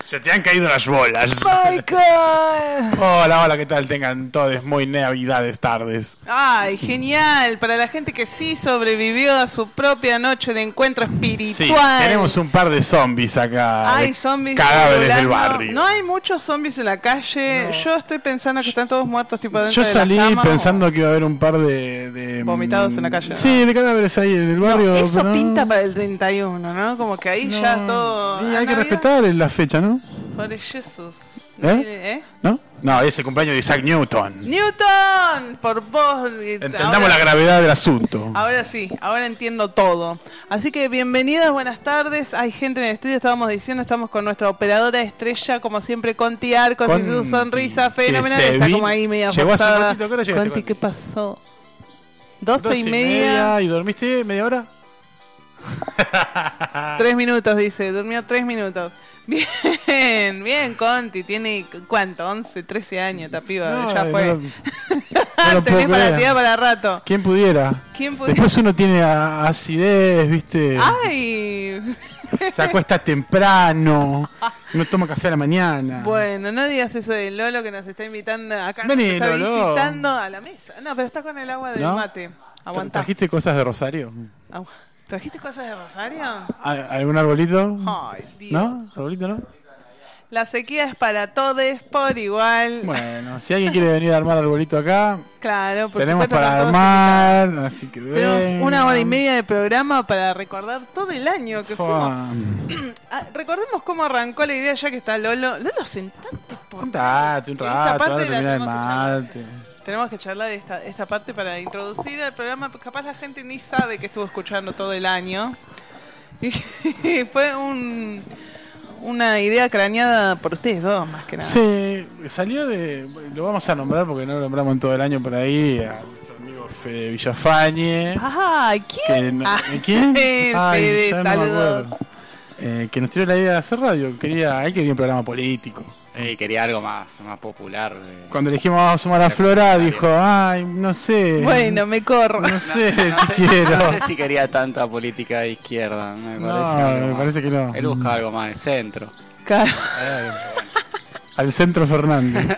Se te han caído las bolas. Michael. Hola, ¿qué tal? Tengan todos muy navidades tardes. Ay, genial. Para la gente que sí sobrevivió a su propia noche de encuentro espiritual. Sí, tenemos un par de zombies acá. Hay zombies cadáveres del volando. barrio. No hay muchos zombies en la calle. No. Yo estoy pensando que están todos muertos tipo dentro Yo de la cama. Yo salí pensando que iba a haber un par de vomitados en la calle. Sí, de cadáveres ahí en el barrio. No, eso pinta para el 31, ¿no? Como que ahí ya todo... Y hay que respetar la fecha, ¿no? Por Jesús. ¿No? No, es el cumpleaños de Isaac Newton. ¡Newton! Por vos. Entendamos ahora, la gravedad del asunto. Ahora sí, ahora entiendo todo. Así que bienvenidas, buenas tardes. Hay gente en el estudio, estábamos diciendo, estamos con nuestra operadora estrella, como siempre, Conti Arcos y su sonrisa fenomenal. Está como ahí media forzada. Conti, ¿qué pasó? 12:30. ¿Y dormiste media hora? 3 minutos, dice. Durmió 3 minutos. Bien, Conti. Tiene, ¿cuánto? 11, 13 años, esta piba. No, ya fue. No tenés para tirar para rato. ¿Quién pudiera? Después uno tiene acidez, ¿viste? ¡Ay! Se acuesta temprano, no toma café a la mañana. Bueno, no digas eso de Lolo que nos está invitando acá. Vení, nos está Lolo. visitando a la mesa. No, pero está con el agua del mate. Aguantá. ¿Trajiste cosas de Rosario? ¿Trajiste cosas de Rosario? ¿Algún arbolito? Ay, Dios. ¿No? ¿Arbolito no? La sequía es para todos por igual. Bueno, si alguien quiere venir a armar arbolito acá, claro, por tenemos supuesto, para armar, así que tenemos 1 hora y media de programa para recordar todo el año que fuimos. Recordemos cómo arrancó la idea, ya que está Lolo. Lolo, sentate un rato, ahora termina el mate. Tenemos que charlar de esta parte para introducir el programa, porque capaz la gente ni sabe que estuvo escuchando todo el año. Y fue una idea craneada por ustedes dos, más que nada. Sí, salió de... Lo vamos a nombrar porque no lo nombramos en todo el año por ahí, a nuestro amigo Fede Villafañe. ¿Quién? ¿Quién? Fede, ya no me acuerdo. Que nos tiró la idea de hacer radio. Él quería un programa político. Quería algo más popular. Cuando le dijimos vamos a sumar a Flora, dijo, no sé. Bueno, me corro. No sé si quiero. No sé si quería tanta política de izquierda. Me parece que no. Él busca algo más de centro. Claro. Al centro Fernández.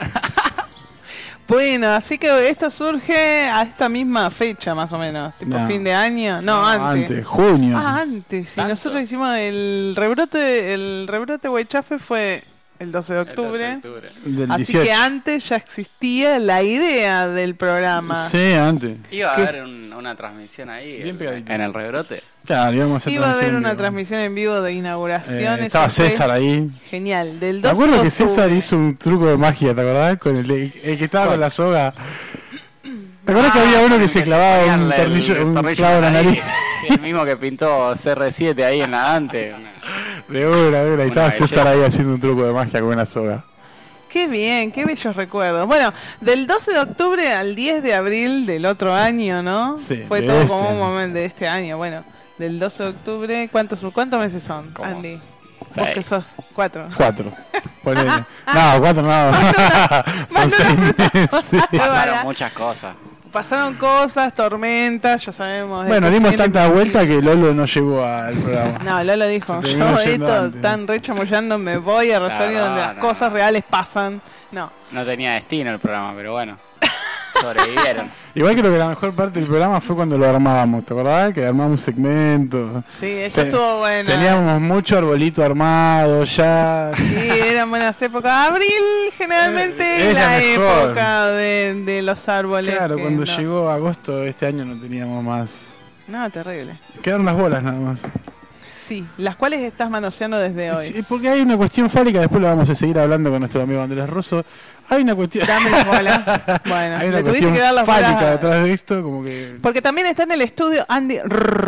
Bueno, así que esto surge a esta misma fecha, más o menos. Tipo fin de año. No, antes. Junio. Antes. Sí, nosotros hicimos el rebrote Huaychafe fue... El 12 de octubre. Del Así 18. que antes ya existía la idea del programa. Sí, antes. Iba a haber una transmisión ahí en el rebrote. Claro, iba a haber una transmisión en vivo de inauguración. Estaba César ahí. Genial. Del 12 ¿Te acuerdas que octubre. César hizo un truco de magia, te acordás? Con el que estaba con la soga. ¿Te acuerdas que había uno que se clavaba un clavo en la nariz? El mismo que pintó CR7 ahí en la Dante. De una. Y estaba César ahí haciendo un truco de magia con una soga. Qué bien, qué bellos recuerdos. Bueno, del 12 de octubre al 10 de abril del otro año, ¿no? Sí, fue todo como un momento de este año. Bueno, del 12 de octubre, ¿cuántos meses son, Andy? 6. Vos que sos 4. 4. Ponele. No, 4 no. Son 6 meses. Pasaron muchas cosas. Pasaron cosas, tormentas, ya sabemos. Bueno, dimos tanta vuelta que Lolo no llegó al programa. No, Lolo dijo, yo esto tan re chamullando me voy a Rosario donde las cosas reales pasan. No tenía destino el programa, pero bueno, sobrevivieron. Igual creo que la mejor parte del programa fue cuando lo armábamos, ¿te acordás? Que armamos segmentos. Sí, eso estuvo bueno. Teníamos mucho arbolito armado ya. Sí, eran buenas épocas. Abril generalmente es la época de los árboles. Claro, cuando llegó agosto este año no teníamos más. No, terrible. Quedaron las bolas nada más. Sí, las cuales estás manoseando desde hoy. Sí, porque hay una cuestión fálica, después lo vamos a seguir hablando con nuestro amigo Andrés Russo. Hay una cuestión... Dame las bolas. Bueno, hay una le tuviste cuestión que dar las fálica bolas detrás de esto, como que... Porque también está en el estudio Andy...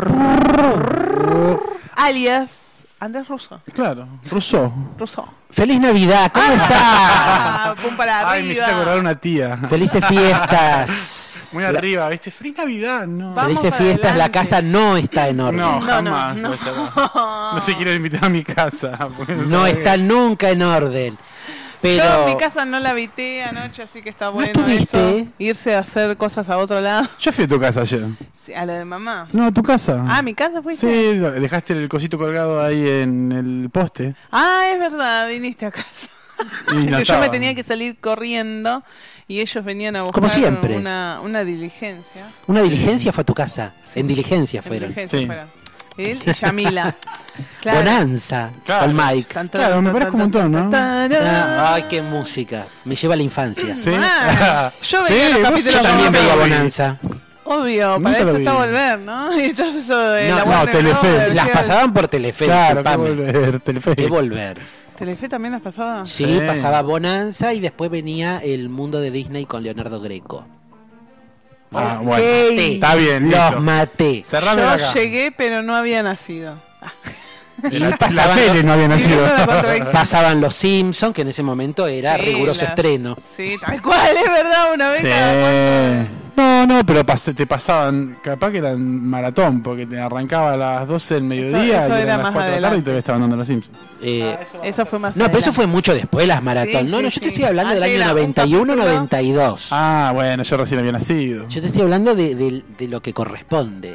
alias Andrés Russo. Claro, Russo. ¡Feliz Navidad! ¿Cómo está? ¡Pum para arriba! Ay, me hiciste acordar una tía. ¡Felices fiestas! Muy arriba, ¿viste? ¡Feliz Navidad! No. ¡Felices fiestas! La casa no está en orden. No, jamás. No se quiere invitar a mi casa. No está nunca en orden. Pero yo en mi casa no la habité anoche, así que está bueno estuviste? eso. Irse a hacer cosas a otro lado. Yo fui a tu casa ayer. Sí, a lo de mamá. No, a tu casa. Ah, ¿mi casa fuiste? Sí, dejaste el cosito colgado ahí en el poste. Ah, es verdad, viniste a casa. Y no Que yo estaba. me tenía que salir corriendo y ellos venían a buscar Como siempre. una diligencia. una diligencia fue a tu casa. En diligencia En fueron. diligencia Sí. fueron. Él y Yamila. Claro. Bonanza. Claro. Con Mike. Tan, Claro, me parezco un montón, ¿no? Ay, qué música. Me lleva a la infancia. Sí. Ah, yo veía Sí, los vos capítulos Yo también nunca veía lo vi. Bonanza. Obvio, Nunca para lo eso vi. está Volver, ¿no? Y entonces eso de No, la no, Warner Telefe. Brothers, Las que- pasaban por Telefe. Claro, qué disculpame. volver, Telefe. Qué volver. ¿Telefe también las pasaba? Sí, Sí. pasaba Bonanza y después venía El Mundo de Disney con Leonardo Greco. Ah, Ok. bueno. Está bien, listo. Los maté. Cerrame Yo acá. llegué, pero no había nacido. Y La pasaban, tele no había nacido. Viviendo la contradicción. pasaban Los Simpsons, que en ese momento era Sí, riguroso las- estreno. Sí, tal cual, es verdad, una vez cada cuánto. Sí. No, pero te pasaban, capaz que eran maratón, porque te arrancaba a las 12 del mediodía eso y era eran las más 4 de la tarde y adelante. todavía estaban dando los Simpsons. Eso fue más No, pero eso adelante. fue mucho después, las maratón. Sí, No, sí, yo te sí. estoy hablando del Antes año era un 91, capítulo. 92. Ah, bueno, yo recién había nacido. Yo te estoy hablando de lo que corresponde.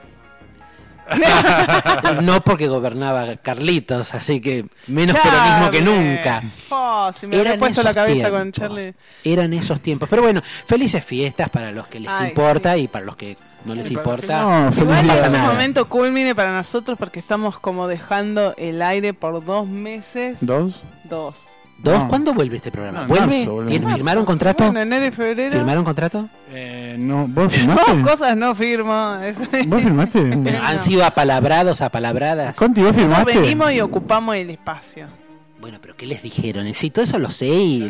No porque gobernaba Carlitos, así que menos peronismo que nunca. Oh, si me hubiera Eran puesto la esos cabeza con tiempos. Charlie. Eran esos tiempos. Pero bueno, felices fiestas para los que les Ay, importa y para los que no les Y para los que importa. no, feliz Igual día. es pasa un nada. momento culmine para nosotros porque estamos como dejando el aire por 2 meses. ¿Dos? 2. ¿Dos? No. ¿Cuándo vuelve este programa? No, en ¿Vuelve? marzo volvemos. ¿Tienen- ¿Firmaron contrato? Bueno, enero y febrero. ¿Firmaron contrato? No, ¿vos No, firmaste? cosas no firmo. ¿Vos firmaste? Pero- ¿Han sido apalabrados, apalabradas? Conti, ¿vos firmaste? Venimos y ocupamos el espacio. Bueno, pero ¿qué les dijeron? Sí, todo eso lo sé y...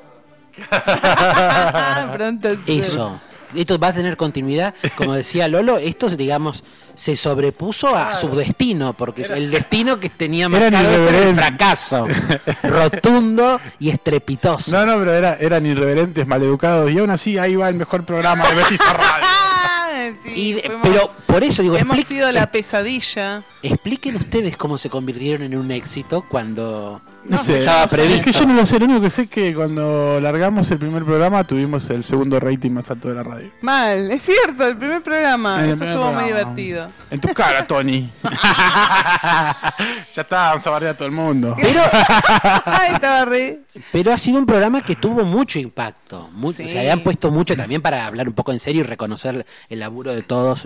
Pronto. Eso. Esto va a tener continuidad. Como decía Lolo, esto, digamos, se sobrepuso a su destino, porque el destino que tenía Eran marcado era el irreverentes. fracaso. Rotundo y estrepitoso. No, pero eran irreverentes, maleducados, y aún así ahí va el mejor programa de Betiza Radio. Sí, fuimos- Pero por eso digo, hemos sido la pesadilla. expliquen ustedes cómo se convirtieron en un éxito cuando No sé, estaba es previsto. que yo no lo sé, lo único que sé es que cuando largamos el primer programa tuvimos el segundo rating más alto de la radio. Mal, es cierto, el primer programa. El Eso primer estuvo muy programa. divertido. En tu cara, Tony. Ya está, vamos a bardear a todo el mundo. Pero, Ay, estaba re. pero ha sido un programa que tuvo mucho impacto. Sí. Se habían puesto mucho también para hablar un poco en serio y reconocer el laburo de todos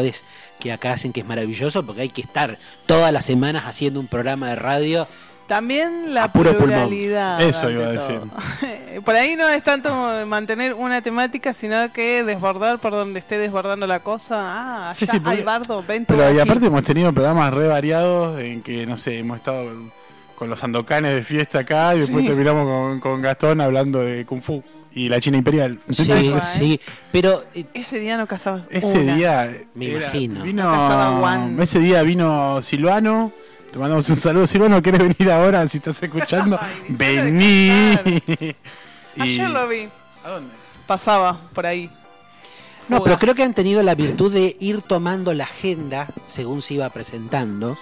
que acá hacen, que es maravilloso, porque hay que estar todas las semanas haciendo un programa de radio. También la A puro pulmón. pluralidad. Eso ante iba a todo. Por ahí no es tanto mantener una temática, sino que desbordar por donde esté desbordando la cosa. Ah, allá Sí, sí, hay porque- bardo, ven tú Pero y aquí. aparte hemos tenido programas re variados en que, no sé, hemos estado con los andocanes de fiesta acá y después Sí. terminamos con Gastón hablando de Kung Fu y la China Imperial. Sí, cual. sí. Pero Ese día no casabas Ese una. día Me imagino. Casaba Juan. vino ese día vino Silvano. Te mandamos un saludo, Silvano. ¿Querés venir ahora si estás escuchando? Ay, dejá de Vení. Ayer lo vi, ¿A dónde? pasaba por ahí. no, Fugaz. pero creo que han tenido la virtud de ir tomando la agenda según se iba presentando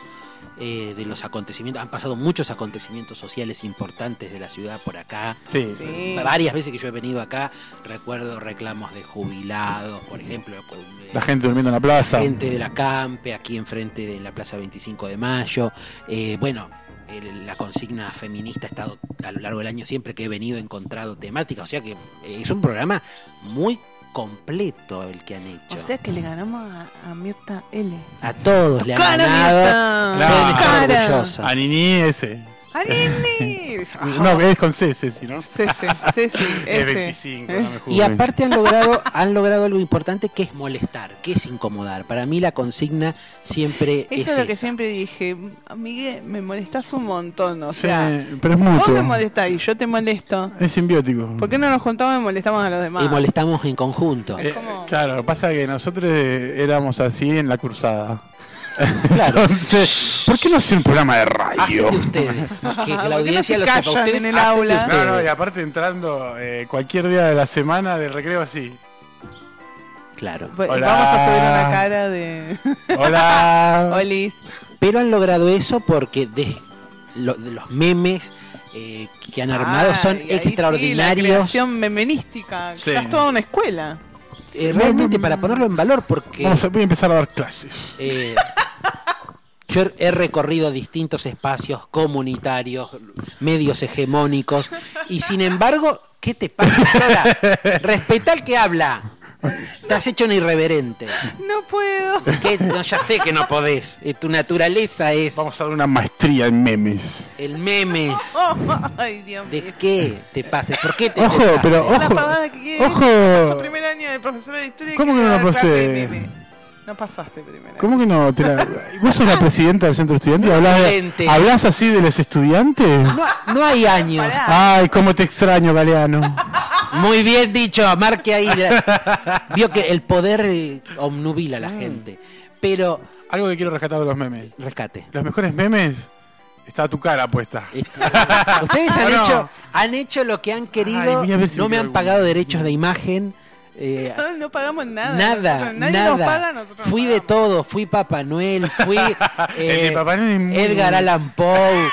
de los acontecimientos. Han pasado muchos acontecimientos sociales importantes de la ciudad por acá. Sí. Sí. Varias veces que yo he venido acá, recuerdo reclamos de jubilados, por ejemplo, pues, La gente durmiendo en la plaza. gente de la Campe, aquí enfrente de la Plaza 25 de Mayo. Bueno, la consigna feminista ha estado a lo largo del año, siempre que he venido he encontrado temática, o sea que es un programa muy completo el que han hecho. O sea que le ganamos a Mirta L. A todos le han ¡Cara, ganado. Mirta! Pueden estar ¡Cara! orgullosos. A Nini ese. ¡A Nini! No, es con C, Ceci, ¿no? Sí, Es ese. 25, ¿Eh? no me juzguen. Y aparte han logrado algo importante, que es molestar, que es incomodar. Para mí la consigna siempre es Eso es lo que esa. siempre dije. Miguel, me molestás un montón. O Sí, sea, pero es vos mutuo. me molestás y yo te molesto. Es simbiótico. ¿Por qué no nos juntamos y molestamos a los demás? Y molestamos en conjunto. Es como- Claro, pasa que nosotros éramos así en la cruzada. Claro. Entonces, ¿por qué no hacer un programa de Hacen radio? de ustedes. Que ¿Por qué la no audiencia se lo sepa. callan Ustedes en el hacen de aula? ustedes. No, no, y aparte entrando cualquier día de la semana del recreo así. Claro. Vamos Hola. a subir una cara de. Hola. Olis. Pero han logrado eso porque de los memes que han armado son extraordinarios. Sí, la creación memenística, Sí. es toda una escuela. Realmente para ponerlo en valor, porque voy a empezar a dar clases. yo he recorrido distintos espacios comunitarios, medios hegemónicos, y sin embargo, ¿qué te pasa, Flora? Respetá al que habla. Te has hecho un irreverente. No puedo. No, ya sé que no podés. Tu naturaleza es Vamos a dar una maestría en memes. el memes. Ay, Dios mío. ¿De qué te pasa? ¿Por qué te Ojo, pasa? pero Es la ojo. pavada que Ojo. su primer año de profesora de historia. ¿Cómo que no dar lo clase pasé? de meme. No pasaste primero. ¿Cómo que no? ¿Vos sos la presidenta del centro estudiantil? Excelente. ¿Hablás así de los estudiantes? No hay años. Pará. Ay, cómo te extraño, Galeano. Muy bien dicho, marque ahí. Vio que el poder obnubila a la gente. Pero, Algo que quiero rescatar de los memes. rescate. Los mejores memes, está tu cara puesta. Ustedes ¿O no? han hecho lo que han querido. Ay, voy a ver si No me me queda han alguno. pagado derechos de imagen. No pagamos nada. Nada, nosotros. Nadie nada. nos paga, nosotros Fui nos de pagamos. todo, fui Papá Noel, fui El de Papá Noel es muy Edgar bueno. Allan Poe,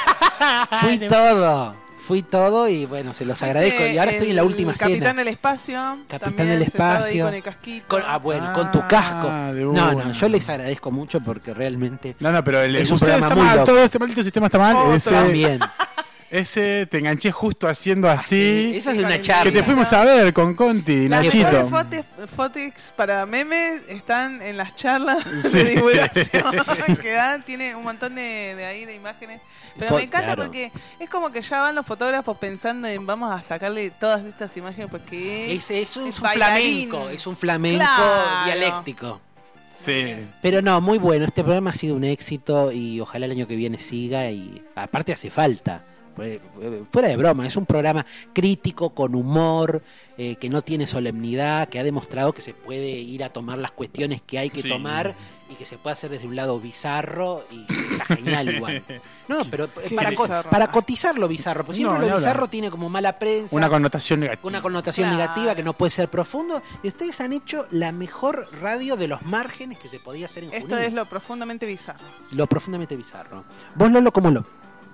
fui todo y bueno, se los agradezco. Y ahora estoy en la última Capitán cena. del Espacio. Capitán también del sentado ahí Espacio. Con el casquito. Con tu casco. de No, una. yo les agradezco mucho porque realmente No, pero Es un usted programa está muy mal, loco. todo este maldito sistema está mal. Otro. también. Ese te enganché justo haciendo así. Eso es de con una el- charla. Que te fuimos a ver con Conti, Las Nachito. mejores fotos para memes están en las charlas Sí. de divulgación que dan. Tiene un montón de ahí de imágenes. Pero me encanta Claro. porque es como que ya van los fotógrafos pensando en vamos a sacarle todas estas imágenes porque Es un bailarín. flamenco, es un flamenco Claro. dialéctico. Sí. Pero no, muy bueno, este programa ha sido un éxito y ojalá el año que viene siga y aparte hace falta. Fuera de broma, es un programa crítico, con humor, que no tiene solemnidad, que ha demostrado que se puede ir a tomar las cuestiones que hay que Sí. tomar y que se puede hacer desde un lado bizarro y está genial igual. No, pero Qué bizarro. para cotizar lo bizarro, porque siempre No, lo ni hablar. bizarro tiene como mala prensa. Una connotación negativa. Una connotación Claro. negativa que no puede ser profundo. Y ustedes han hecho la mejor radio de los márgenes que se podía hacer en esto Junín. es lo profundamente bizarro. Lo profundamente bizarro. Vos, Lolo, ¿cómo lo?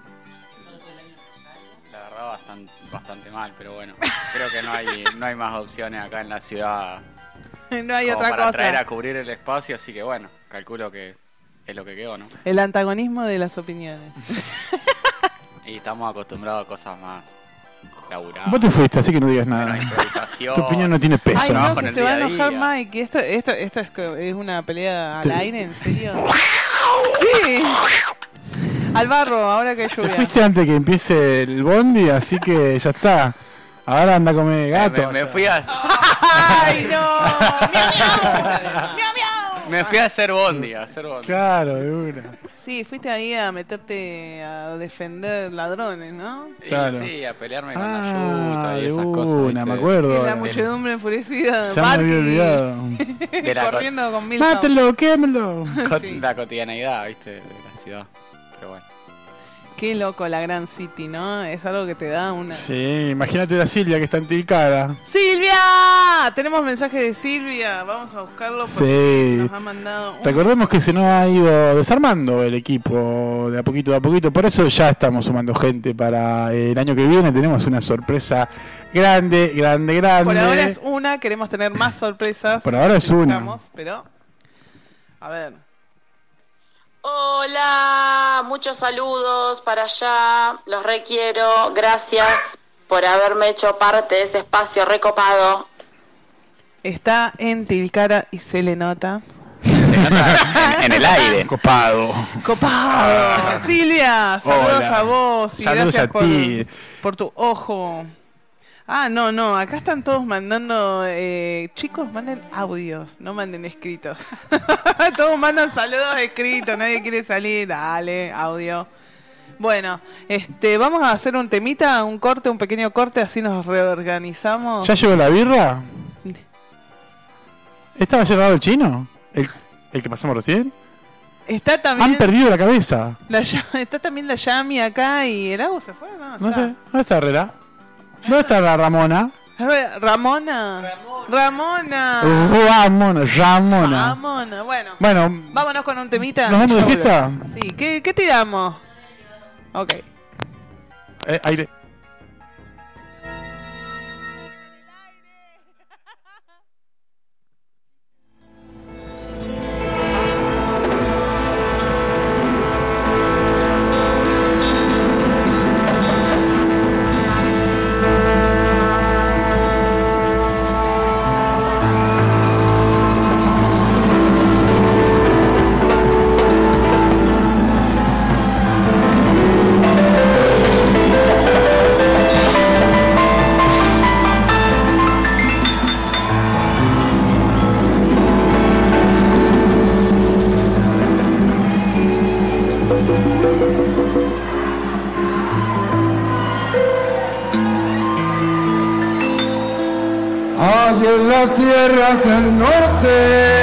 La verdad bastante mal, pero bueno. Creo que no hay más opciones acá en la ciudad No hay como otra para cosa. traer a cubrir el espacio, así que bueno, calculo que es lo que quedó, ¿no? El antagonismo de las opiniones. Y estamos acostumbrados a cosas más laburadas. Vos te fuiste, así que no digas menos nada. improvisación. Tu opinión no tiene peso. Ay, trabajo no, en que el se va a día a enojar día. Mike. Esto es una pelea al Sí. aire, ¿en serio? Sí. Al barro, ahora que hay Te lluvia. fuiste antes que empiece el bondi, así que ya está. Ahora anda a comer gato. Me fui a ¡Ay, no! ¡Miau, miau! ¡Miau, miau! me fui a hacer bondi, Claro, de una. Sí, fuiste ahí a meterte a defender ladrones, ¿no? Y Claro. sí, a pelearme con la Ah, yuta y de esas cosas. una, ¿viste? me acuerdo. Y la ahora. muchedumbre enfurecida. Ya me había olvidado. De la corriendo con mil Mátelo, quémelo. Sí. La cotidianeidad, ¿viste? De la ciudad. Pero bueno. Qué loco la Gran City, ¿no? Es algo que te da una... Sí, imagínate a Silvia que está en Tilcara. ¡Silvia! Tenemos mensaje de Silvia. Vamos a buscarlo porque Sí. nos ha mandado un... Recordemos que se nos ha ido desarmando el equipo de a poquito. Por eso ya estamos sumando gente para el año que viene. Tenemos una sorpresa grande. Por ahora es una, queremos tener más sorpresas. Por ahora es una. Estamos, pero... A ver. Hola, muchos saludos para allá, los requiero, gracias por haberme hecho parte de ese espacio recopado. Está en Tilcara y se le nota. En el aire. Copado. ¡Copado! Silvia, saludos Hola. a vos y Saludos gracias a ti. por tu ojo. Ah, no, acá están todos mandando, chicos, manden audios, no manden escritos. Todos mandan saludos escritos, nadie quiere salir, dale, audio. Bueno, vamos a hacer un temita, un pequeño corte, así nos reorganizamos. ¿Ya llegó la birra? ¿Estaba llegado el chino? ¿El que pasamos recién? Está también Han perdido la cabeza. está también la Yami acá y el agua se fue, ¿no? No Está. sé. ¿Dónde está Herrera? ¿Dónde está la Ramona? Ramona. Ramona. Bueno, vámonos con un temita. ¿Nos vamos de Ya fiesta? volvemos. Sí, ¿qué tiramos? Ok. Aire. Hay en las tierras del norte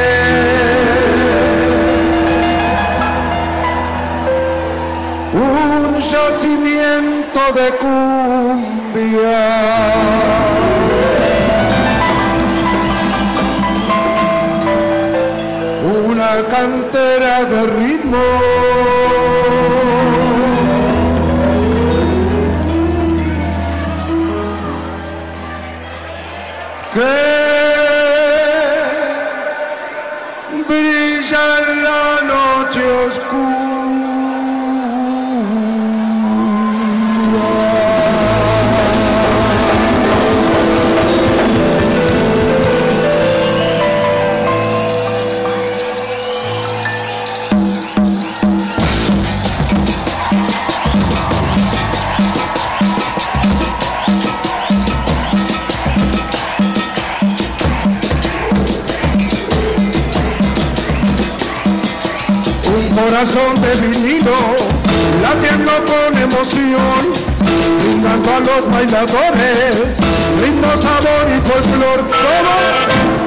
un yacimiento de cumbia, una cantera de ritmo que brilla en la noche oscura. Corazón de vinilo, latiendo con emoción, brindando a los bailadores, ritmo, sabor y folclor, todo.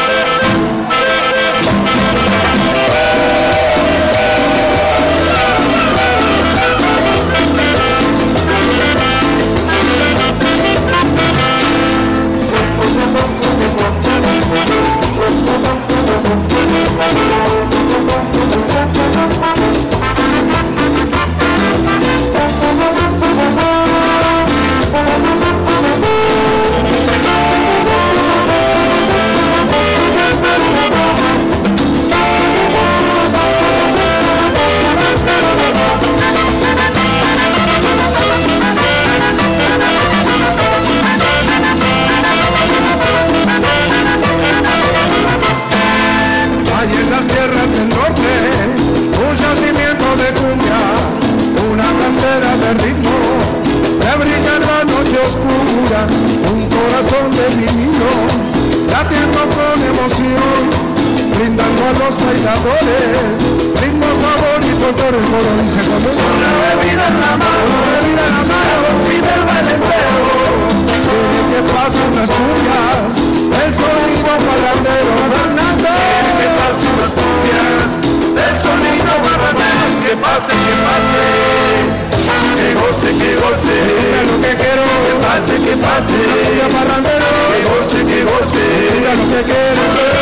Un corazón de vinilo, latiendo con emoción, brindando a los bailadores, ritmo, sabor y folclore. El coro dice como una bebida en la mano, una bebida en la mano, pide el baile entero. Quiere que pase unas cumbias, el sonido parrandero, Fernando. Quiere que pase unas cumbias, el sonido parrandero. Que pase, que pase. Que goce, que goce, diga lo que quiero, que pase, que pase, que goce, que goce, diga lo que quiero.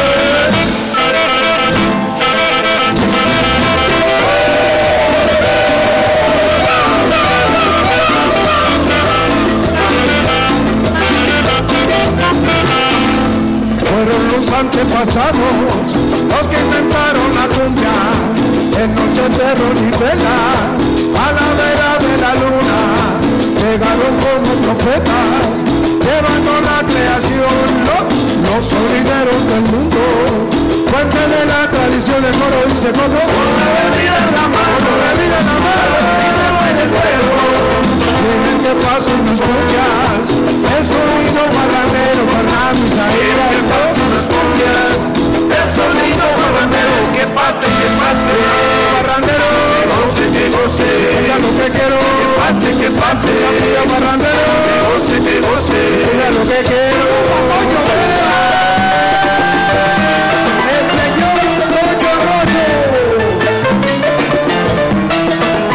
Fueron los antepasados los que inventaron la cumbia en noches de ron y vela, a la vera de la luna, llegaron como profetas, llevando la creación, los sonideros del mundo, fuente de la tradición. El coro dice como una bebida en la mano, una bebida en la mano, en el cuerpo, quieren que pasen unas cumbias, el sonido parrandero, Fernando y Zahira, que pasen unas cumbias, el sonido parrandero, que pase, parrandero, que goce, diga lo que quiero, que pase, parrandero, que goce, diga lo que quiero. El señor Tocho Rosso.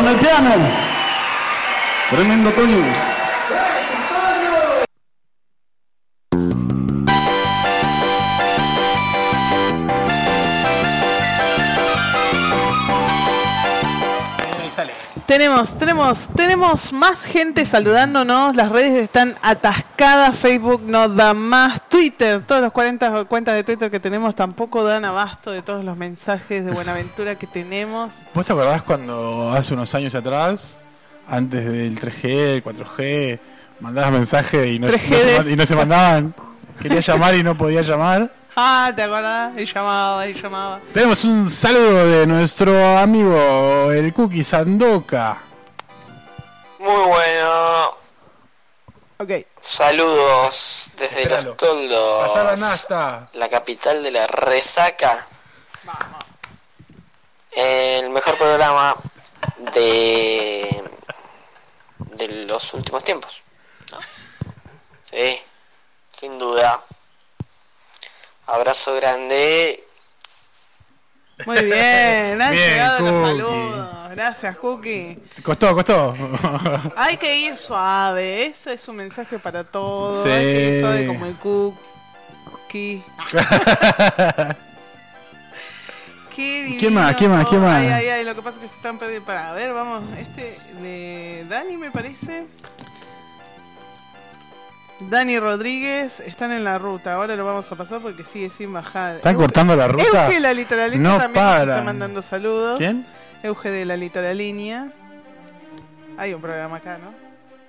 Meteano. Tremendo Toño. Tenemos más gente saludándonos, las redes están atascadas, Facebook no da más, Twitter, todas las 40 cuentas de Twitter que tenemos tampoco dan abasto de todos los mensajes de Buenaventura que tenemos. ¿Vos te acordás cuando hace unos años atrás, antes del 3G, el 4G, mandabas mensajes y no se mandaban? Quería llamar y no podía llamar. Ah, ¿te acordás? Y llamaba. Tenemos un saludo de nuestro amigo el Cookie Sandoka. Muy bueno. Ok. Saludos desde Espéralo. Los Toldos. Pasá la nasta. La capital de la resaca. Vamos. El mejor programa de los últimos tiempos, ¿no? Sí, sin duda. Abrazo grande. Muy bien, han Bien, llegado los Cookie. saludos. Gracias, Cookie. Costó. Hay que ir suave, eso es un mensaje para todos. Sí. Hay que ir suave como el Cookie. Qué divino. ¿Quién más? Ay, lo que pasa es que se están perdiendo. Para, a ver, vamos, de Dani me parece. Dani Rodríguez, están en la ruta. Ahora lo vamos a pasar porque sigue sin bajar. ¿Están cortando la ruta? Euge la litoralista No también nos paran. está mandando saludos. ¿Quién? Euge de la litoralínea. Hay un programa acá, ¿no?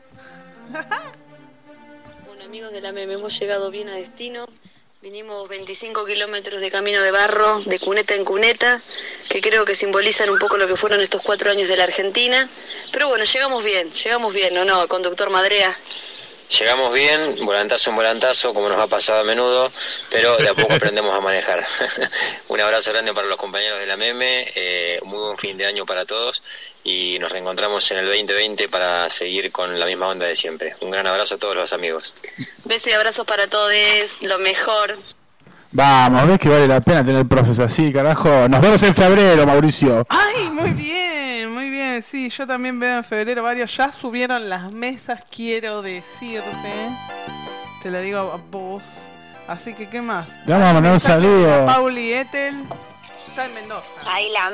Bueno, amigos de la MEM, hemos llegado bien a destino. Vinimos 25 kilómetros de camino de barro, de cuneta en cuneta, que creo que simbolizan un poco lo que fueron estos 4 años de la Argentina. Pero bueno, llegamos bien, ¿o no, conductor Madrea? Llegamos bien, volantazo en volantazo, como nos ha pasado a menudo, pero de a poco aprendemos a manejar. Un abrazo grande para los compañeros de la MEME, muy buen fin de año para todos y nos reencontramos en el 2020 para seguir con la misma onda de siempre. Un gran abrazo a todos los amigos. Besos y abrazos para todos, lo mejor. Vamos, ves que vale la pena tener profes así, carajo. Nos vemos en febrero, Mauricio. Ay, muy bien. Sí, yo también veo en febrero varios. Ya subieron las mesas, quiero decirte. Te lo digo a vos. Así que, ¿qué más? Le vamos a mandar un saludo. Pauli Etel. Está en Mendoza. Ay, la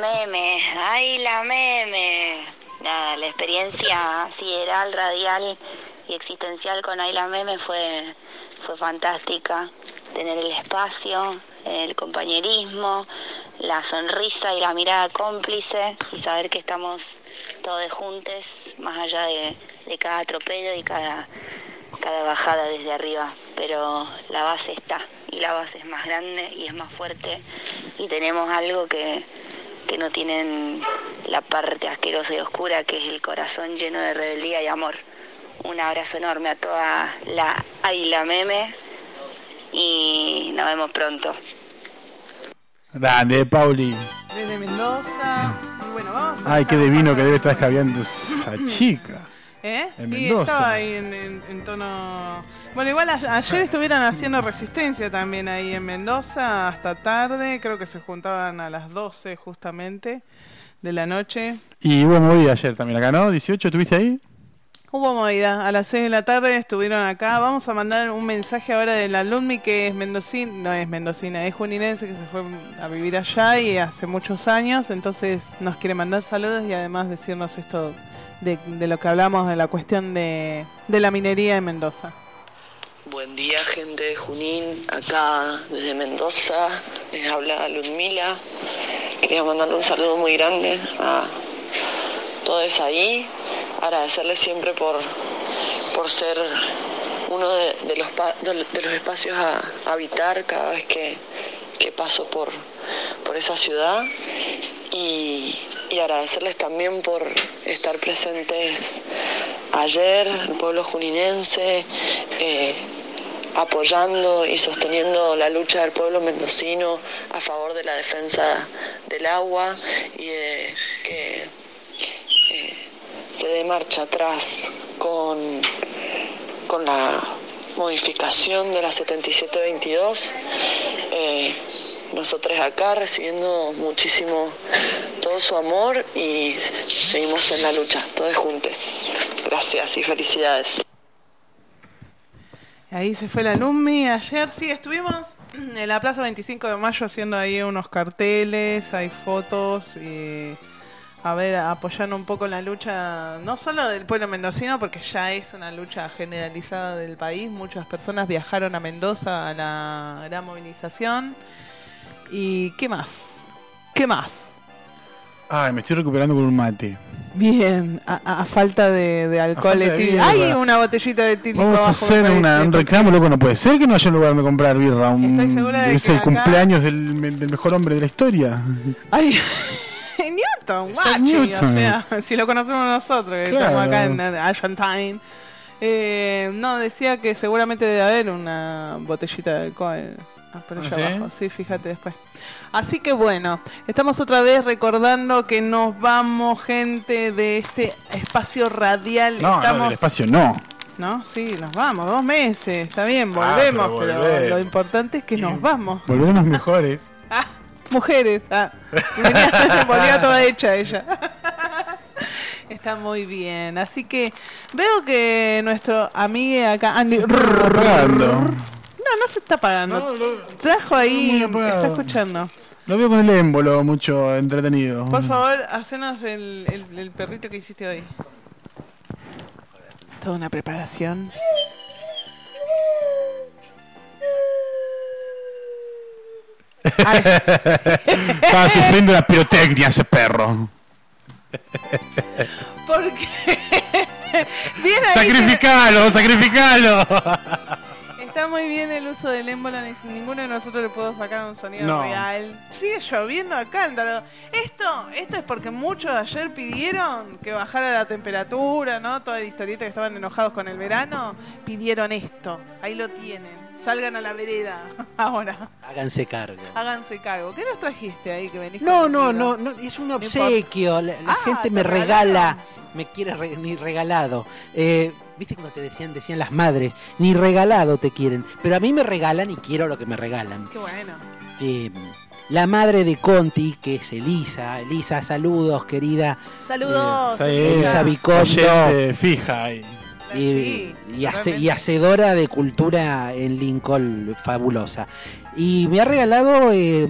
meme. Nada, la experiencia sideral, radial y existencial con Ay, la meme fue fantástica. Tener el espacio, el compañerismo, la sonrisa y la mirada cómplice y saber que estamos todos juntos, más allá de cada atropello y cada bajada desde arriba. Pero la base está, y la base es más grande y es más fuerte, y tenemos algo que no tienen la parte asquerosa y oscura, que es el corazón lleno de rebeldía y amor. Un abrazo enorme a toda la Ay, la meme. Y nos vemos pronto. Grande, Pauli. Desde Mendoza. Y bueno, vamos a... Ay, qué divino que debe estar escabeando esa chica. En En y Mendoza. estaba ahí en tono... Bueno, igual ayer estuvieron haciendo resistencia también ahí en Mendoza hasta tarde. Creo que se juntaban a las 12 justamente de la noche. Y hubo movida ayer también acá, ¿no? 18, ¿estuviste ahí? Hubo movida, a las 6 de la tarde estuvieron acá. Vamos a mandar un mensaje ahora del alumni que es mendocina, no es mendocina, es juninense, que se fue a vivir allá y hace muchos años, entonces nos quiere mandar saludos y además decirnos esto de lo que hablamos de la cuestión de la minería en Mendoza. Buen día, gente de Junín, acá desde Mendoza, les habla Ludmila. Quería mandarle un saludo muy grande a todos ahí. Agradecerles siempre por ser uno de los espacios a habitar cada vez que paso por esa ciudad y agradecerles también por estar presentes ayer, el pueblo juninense, apoyando y sosteniendo la lucha del pueblo mendocino a favor de la defensa del agua y de que se dé marcha atrás con la modificación de la 7722. Nosotros acá recibiendo muchísimo todo todo su amor y seguimos en la lucha, todos juntos. Gracias y felicidades. Ahí se fue la Lumi. Ayer sí estuvimos en la Plaza 25 de Mayo haciendo ahí unos carteles, hay fotos y apoyando un poco la lucha, no solo del pueblo mendocino, porque ya es una lucha generalizada del país. Muchas personas viajaron a Mendoza a la gran movilización. ¿Y qué más? ¿Qué más? Ay, me estoy recuperando con un mate. Bien, a falta de alcohol etílico. Hay una botellita de etílico. Vamos a hacer un reclamo, loco. No puede ser que no haya un lugar donde comprar birra. Estoy segura de es que el acá... cumpleaños del mejor hombre de la historia. Ay, Newton, guachi. O sea, si lo conocemos nosotros, que Claro. estamos acá en Argentine. No, decía que seguramente debe haber una botellita de alcohol. Por allá ¿Sí? abajo. Sí, fíjate después. Así que bueno, estamos otra vez recordando que nos vamos, gente, de este espacio radial. No, estamos... no, del espacio no. ¿No? Sí, nos vamos, 2 meses, está bien, volvemos, pero volvemos. lo importante es que nos vamos. Volveremos mejores. Mujeres, volvió toda hecha ella. Está muy bien, así que veo que nuestro amigo acá, Andy, no se está apagando. Trajo ahí, está escuchando. Lo veo con el émbolo mucho entretenido. Por favor, hacenos el perrito que hiciste hoy. Toda una preparación. Estaba sufriendo la pirotecnia ese perro. Porque bien ahí sacrificalo. Está muy bien el uso del émbolo, ninguno de nosotros le puedo sacar un sonido No. real. Sigue lloviendo a cántaro. Esto es porque muchos ayer pidieron que bajara la temperatura, ¿no? Toda la historieta que estaban enojados con el verano, pidieron esto. Ahí lo tienen. Salgan a la vereda ahora. Háganse cargo. Háganse cargo. ¿Qué nos trajiste ahí que venís? No, conmigo? no, es un obsequio. La gente me te regala, me quiere ni regalado. ¿Viste cuando te decían las madres? Ni regalado te quieren. Pero a mí me regalan y quiero lo que me regalan. Qué bueno. La madre de Conti, que es Elisa. Elisa, saludos, querida. Saludos. Elisa Vicondo. Oyente fija ahí. Y hacedora de cultura en Lincoln, fabulosa. Y me ha regalado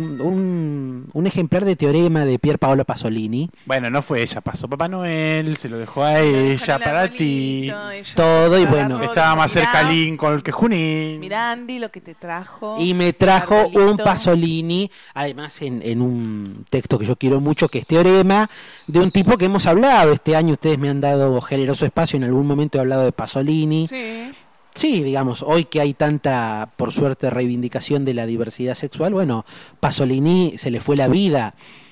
un ejemplar de Teorema de Pier Paolo Pasolini. Bueno, no fue ella, pasó Papá Noel, se lo dejó a ella para ti. Todo y bueno. Estaba más cerca Lincoln que Junín. Mirá, Andy, lo que te trajo. Y me trajo un Pasolini, además en un texto que yo quiero mucho, que es Teorema, de un tipo que hemos hablado este año. Ustedes me han dado generoso espacio, en algún momento he hablado de Pasolini. Sí, digamos, hoy que hay tanta, por suerte, reivindicación de la diversidad sexual, bueno, Pasolini se le fue la vida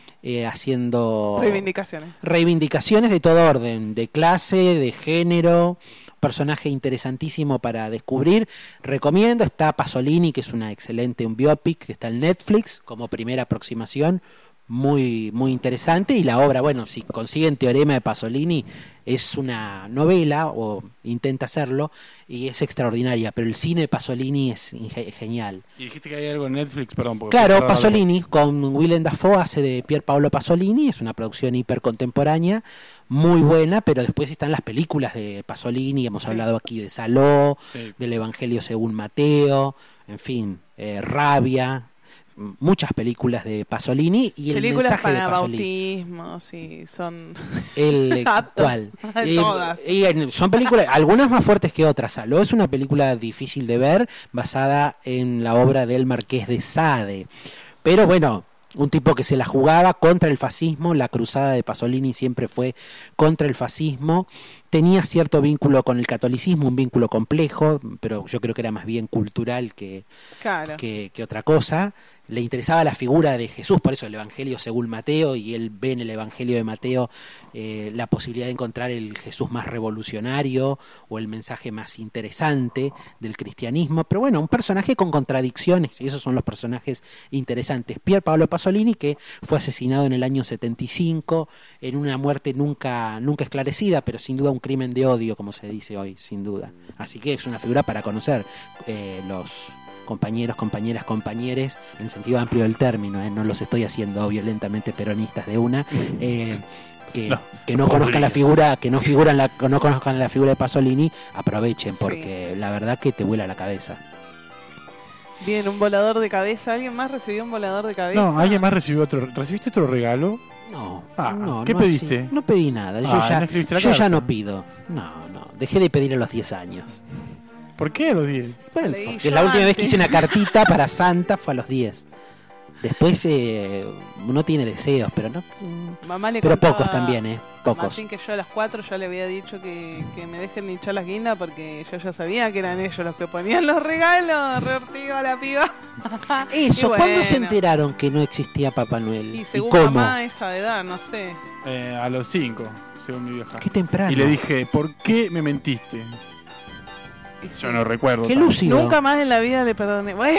haciendo reivindicaciones de todo orden, de clase, de género, personaje interesantísimo para descubrir. Recomiendo, está Pasolini, que es un biopic, que está en Netflix como primera aproximación, muy interesante. Y la obra, bueno, si consiguen Teorema de Pasolini, es una novela, o intenta hacerlo, y es extraordinaria, pero el cine de Pasolini es genial. Y dijiste que hay algo en Netflix, perdón. Claro, Pasolini, con Willem Dafoe, hace de Pier Paolo Pasolini, es una producción hipercontemporánea, muy buena, pero después están las películas de Pasolini, hemos hablado aquí de Saló, del Evangelio según Mateo, en fin, Rabia, muchas películas de Pasolini y el películas mensaje para de Pasolini. bautismo, sí, son ¿Cuál? todas. Son películas, algunas más fuertes que otras. Saló es una película difícil de ver, basada en la obra del Marqués de Sade. Pero bueno, un tipo que se la jugaba contra el fascismo. La cruzada de Pasolini siempre fue contra el fascismo. Tenía cierto vínculo con el catolicismo, un vínculo complejo, pero yo creo que era más bien cultural que otra cosa. Le interesaba la figura de Jesús, por eso el Evangelio según Mateo, y él ve en el Evangelio de Mateo la posibilidad de encontrar el Jesús más revolucionario o el mensaje más interesante del cristianismo. Pero bueno, un personaje con contradicciones, y esos son los personajes interesantes. Pier Paolo Pasolini, que fue asesinado en el año 75 en una muerte nunca esclarecida, pero sin duda un crimen de odio, como se dice hoy, sin duda. Así que es una figura para conocer. compañeros, compañeras, compañeres, en sentido amplio del término, no los estoy haciendo violentamente peronistas de una, que no conozcan la figura, que no conozcan la figura de Pasolini, aprovechen, porque la verdad que te vuela la cabeza. Bien, un volador de cabeza. ¿Alguien más recibió un volador de cabeza? No, alguien más recibió otro. ¿Recibiste otro regalo? No. ¿Qué pediste? No pedí nada. Yo ya no pido. No. Dejé de pedir a los 10 años. ¿Por qué a los 10? Bueno, porque la última vez que hice una cartita para Santa fue a los 10. Después uno tiene deseos, pero no. Mamá le pero pocos también, pocos. Martín, que yo a las 4 ya le había dicho que me dejen de hinchar las guindas porque yo ya sabía que eran ellos los que ponían los regalos. Re ortigo a la piba. Eso, ¿cuándo se enteraron que no existía Papá Noel? Y según cómo? mamá, esa edad, no sé. A los 5, según mi vieja. Qué temprano. Y le dije, ¿por qué me mentiste? Yo no recuerdo. Qué lúcido. Nunca más en la vida le perdoné. Bueno,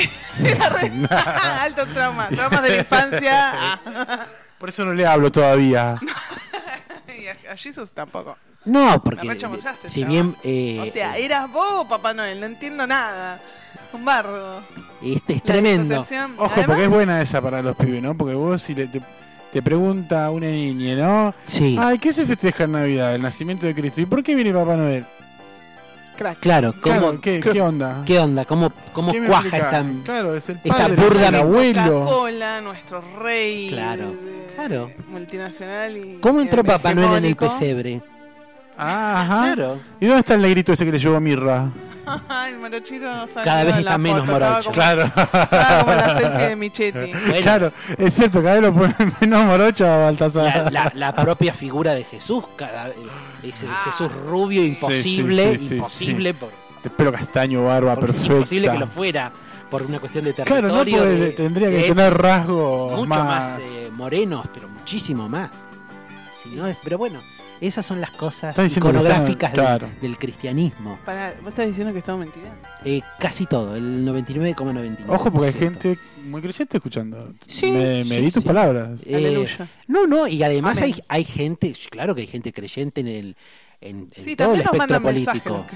alto trauma. Traumas de la infancia. Por eso no le hablo todavía. Y a Jesus tampoco. No, porque si bien... o sea, eras vos, Papá Noel, no entiendo nada. Un bardo. Es tremendo. Ojo, además, porque es buena esa para los pibes, ¿no? Porque vos si te pregunta una niña, ¿no? Sí. Ay, ¿qué se festeja en Navidad? El nacimiento de Cristo. ¿Y por qué viene Papá Noel? Claro, ¿qué onda? ¿Qué onda? ¿Cómo cuaja esta, claro, es el esta padre, burda el abuelo? Coca-Cola, nuestro rey. Claro. Multinacional y... ¿Cómo entró Papá Noel en el pesebre? Ajá. Claro. ¿Y dónde está el negrito ese que le llevó mirra? El morochito no sabe. Cada vez está menos morocho. Claro. Estaba como la selfie de Michetti. Bueno. Claro, es cierto, cada vez lo ponen menos morocho a Baltasar. La propia figura de Jesús, ese Jesús rubio, imposible, imposible. Sí. De pelo castaño, barba perfecta. Es imposible que lo fuera por una cuestión de territorio. Claro, no tendría que tener rasgos mucho más morenos, pero muchísimo más. Si no, pero bueno, esas son las cosas iconográficas del cristianismo. ¿Vos estás diciendo que es todo mentira? Casi todo, el 99,99%. Ojo, porque hay gente muy creyente escuchando. Sí, me di tus palabras. Aleluya. No, y además hay gente, claro que hay gente creyente en todo el espectro político.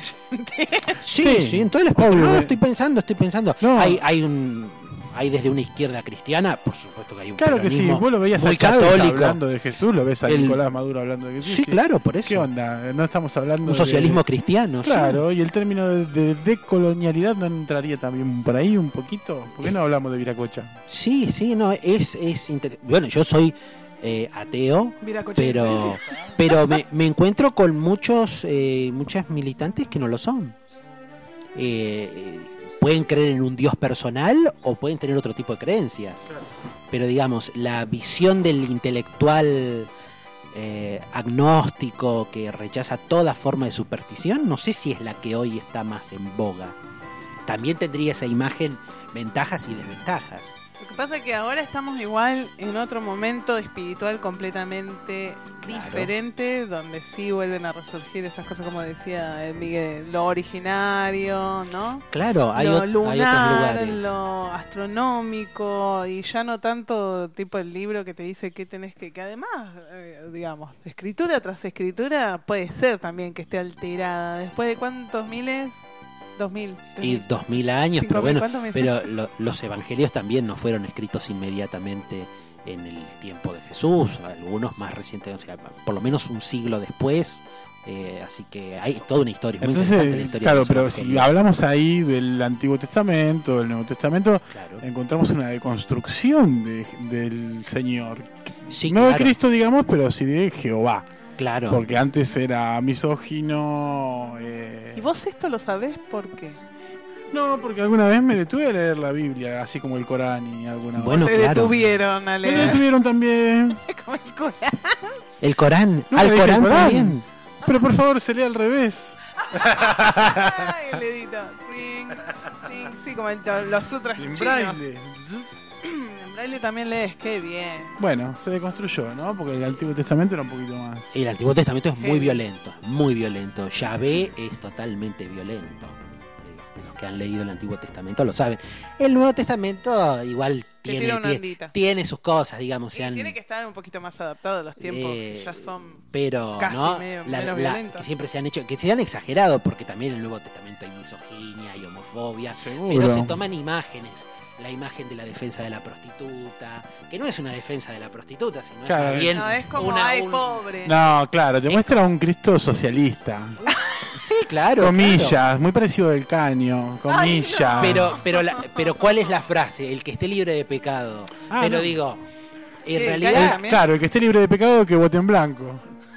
Sí, en todo el espectro. No, estoy pensando. No. Hay desde una izquierda cristiana, por supuesto que hay un claro que sí, vos lo veías a Chávez hablando de Jesús, lo ves a Nicolás Maduro hablando de Jesús. Sí, claro, por eso. ¿Qué onda? No estamos hablando un socialismo cristiano. Claro, y el término de decolonialidad no entraría también por ahí un poquito. ¿Por qué no hablamos de Viracocha? Sí, no, es bueno, yo soy ateo, pero me encuentro con muchas militantes que no lo son. Pueden creer en un Dios personal o pueden tener otro tipo de creencias. Claro. Pero digamos, la visión del intelectual agnóstico que rechaza toda forma de superstición, no sé si es la que hoy está más en boga. También tendría esa imagen ventajas y desventajas. Lo que pasa es que ahora estamos igual en otro momento espiritual completamente diferente, donde sí vuelven a resurgir estas cosas, como decía Miguel, lo originario, ¿no? Claro, hay lo otros lunar, lugares. Lo astronómico, y ya no tanto tipo el libro que te dice que tenés que además, digamos, escritura tras escritura puede ser también que esté alterada. ¿Después de cuántos miles? 2000. Y 2000 años, pero bueno, pero los evangelios también no fueron escritos inmediatamente en el tiempo de Jesús, algunos más recientes, o sea, por lo menos un siglo después, así que hay toda una historia. Entonces, muy interesante la historia. Claro, pero si hablamos ahí del Antiguo Testamento, del Nuevo Testamento, encontramos una deconstrucción del Señor. Sí, no de Cristo, digamos, pero sí de Jehová. Claro. Porque antes era misógino. ¿Y vos esto lo sabés por qué? No, porque alguna vez me detuve a leer la Biblia, así como el Corán y alguna bueno, te detuvieron a leer. Me detuvieron también. Como el Corán. El Corán, no, al Corán también. Pero por favor, se lee al revés. El dedito. Sí, como los sutras en chinos. braille. En braille también lees, qué bien. Bueno, se deconstruyó, ¿no? Porque el Antiguo Testamento era un poquito más. El Antiguo Testamento es muy violento, muy violento. Yahvé es totalmente violento. Los que han leído el Antiguo Testamento lo saben. El Nuevo Testamento igual tiene sus cosas, digamos. Tiene que estar un poquito más adaptado a los tiempos que ya son pero casi ¿no? menos violentos. Que siempre se han hecho, que se han exagerado, porque también el Nuevo Testamento pronto hay misoginia y homofobia, Seguro. pero se toman imágenes. La imagen de la defensa de la prostituta, que no es una defensa de la prostituta, sino Claro. es bien No, es como, pobre. No, claro, te muestra un Cristo socialista. Sí, claro. Comillas, claro. muy parecido del Caño. Comillas. Pero ¿cuál es la frase? El que esté libre de pecado. Pero no. digo, en Sí, realidad... Claro, el que esté libre de pecado que vote en blanco.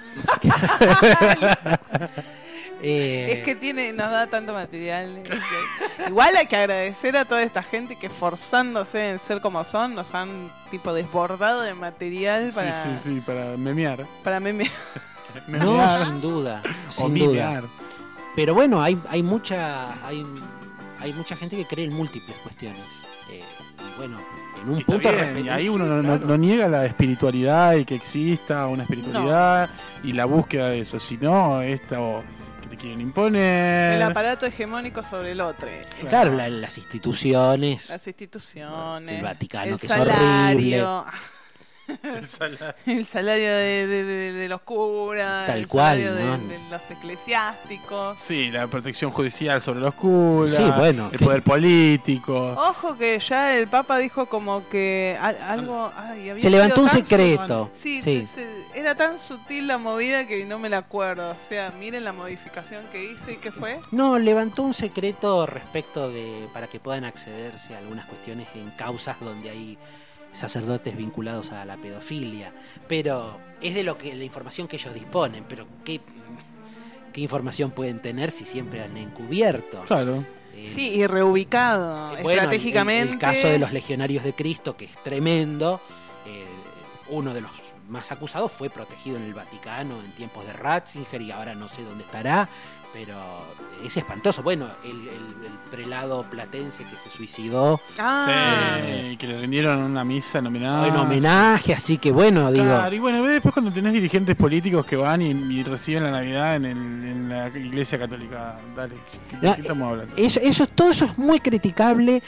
Es que nos da tanto material. Igual hay que agradecer a toda esta gente que esforzándose en ser como son, nos han tipo desbordado de material para, Sí, para memear. para memes. No, sin duda. O Sin duda. mimear. Pero bueno, hay mucha gente que cree en múltiples cuestiones. Y bueno, en un Está punto bien, y ahí uno claro. no niega la espiritualidad y que exista una espiritualidad y la búsqueda de eso, sino esto que te quieren imponer. El aparato hegemónico sobre el otro. Claro, las instituciones, Las instituciones. el Vaticano, el que salario. El salario. El salario de los curas. Tal el cual, salario ¿no? de los eclesiásticos. Sí, la protección judicial sobre los curas, Sí, bueno, el poder político. Ojo que ya el Papa dijo como que algo... ay, había se levantó sido un tan secreto. Sí, Sí. era tan sutil la movida que no me la acuerdo. O sea, miren la modificación que hizo y qué fue. No, levantó un secreto respecto de para que puedan accederse a algunas cuestiones en causas donde hay sacerdotes vinculados a la pedofilia, pero es de la información que ellos disponen, pero qué información pueden tener si siempre han encubierto. Claro. Sí, y reubicado Bueno, estratégicamente. el caso de los legionarios de Cristo, que es tremendo, uno de los más acusados fue protegido en el Vaticano en tiempos de Ratzinger y ahora no sé dónde estará, pero es espantoso. Bueno, el prelado platense que se suicidó Sí, que le rindieron una misa en homenaje. en homenaje, así que bueno, digo... Claro, y bueno, después cuando tenés dirigentes políticos que van y reciben la Navidad en la Iglesia Católica, dale, ¿qué estamos hablando? Todo eso es muy criticable.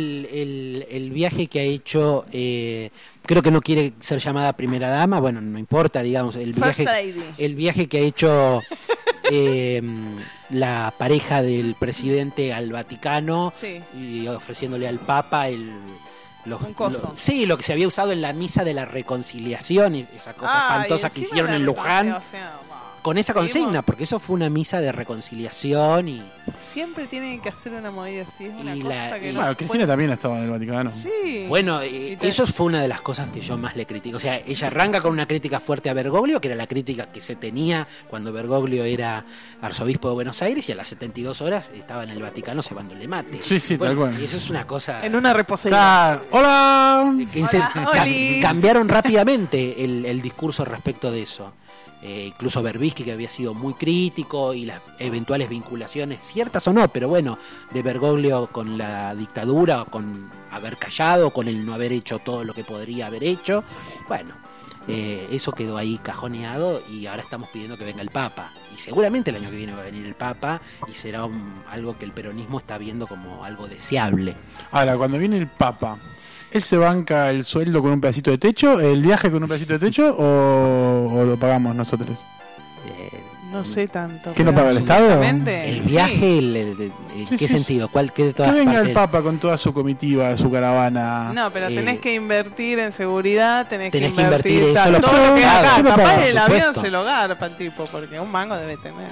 El viaje que ha hecho, creo que no quiere ser llamada primera dama, bueno, no importa, digamos, el viaje que ha hecho la pareja del presidente al Vaticano, sí, y ofreciéndole al Papa un coso. sí, lo que se había usado en la misa de la reconciliación, esa cosa espantosa que hicieron en Luján. Con esa consigna, porque eso fue una misa de reconciliación y... Siempre tienen que hacer una movida así, es una Y cosa que no Bueno, se Cristina puede- también estaba en el Vaticano. Sí. Bueno, eso fue una de las cosas que yo más le critico. O sea, ella arranca con una crítica fuerte a Bergoglio, que era la crítica que se tenía cuando Bergoglio era arzobispo de Buenos Aires, y a las 72 horas estaba en el Vaticano cebándole mate. Sí, sí, tal cual. Y eso es una cosa... En una reposería. ¡Hola! que Oli. cambiaron rápidamente el discurso respecto de eso. Incluso Berbisky, que había sido muy crítico, y las eventuales vinculaciones, ciertas o no, pero bueno, de Bergoglio con la dictadura, o con haber callado, con el no haber hecho todo lo que podría haber hecho. Bueno, eso quedó ahí cajoneado y ahora estamos pidiendo que venga el Papa. Y seguramente el año que viene va a venir el Papa y será algo que el peronismo está viendo como algo deseable. Ahora, cuando viene el Papa, ¿él se banca el sueldo con un pedacito de techo, el viaje con un pedacito de techo o lo pagamos nosotros? No sé tanto. ¿Qué no pero paga el Estado? supuestamente, El sí. viaje, ¿en qué sí. sentido? ¿Cuál? ¿Qué de Que todas venga partes? el Papa con toda su comitiva, su caravana. No, pero tenés que invertir en seguridad, tenés que que invertir invertir, eso todo lo lo paga, que es acá. eso lo Capaz paga, el por avión supuesto. se lo garpa el tipo, porque un mango debe tener.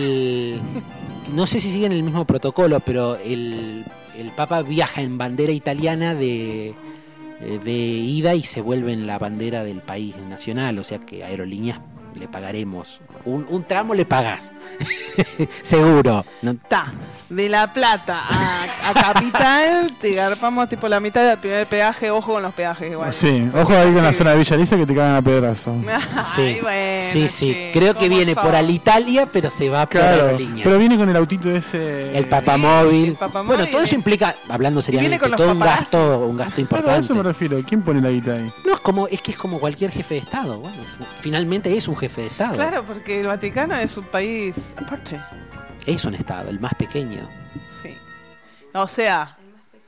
No sé si siguen el mismo protocolo, pero el Papa viaja en bandera italiana de ida y se vuelve en la bandera del país nacional, o sea que Aerolíneas le pagaremos. Un tramo le pagás. Seguro. No, De La Plata a Capital, te garpamos tipo la mitad del primer peaje. Ojo con los peajes igual. Sí, ojo ahí con la zona de Villa Alicia que te cagan a pedazo. Ay, bueno, sí. Creo que viene por Alitalia, pero se va por Claro, Aerolíneas. pero viene con el autito ese. El papamóvil. el papamóvil. Bueno, todo eso implica, hablando seriamente, con los todo un paparazzi. gasto Claro, a importante. eso me refiero. ¿Quién pone la guita ahí? No, es que es como cualquier jefe de Estado. Bueno, finalmente es un jefe de Estado. Claro, porque el Vaticano es un país aparte. Es un Estado, el más pequeño. Sí. O sea,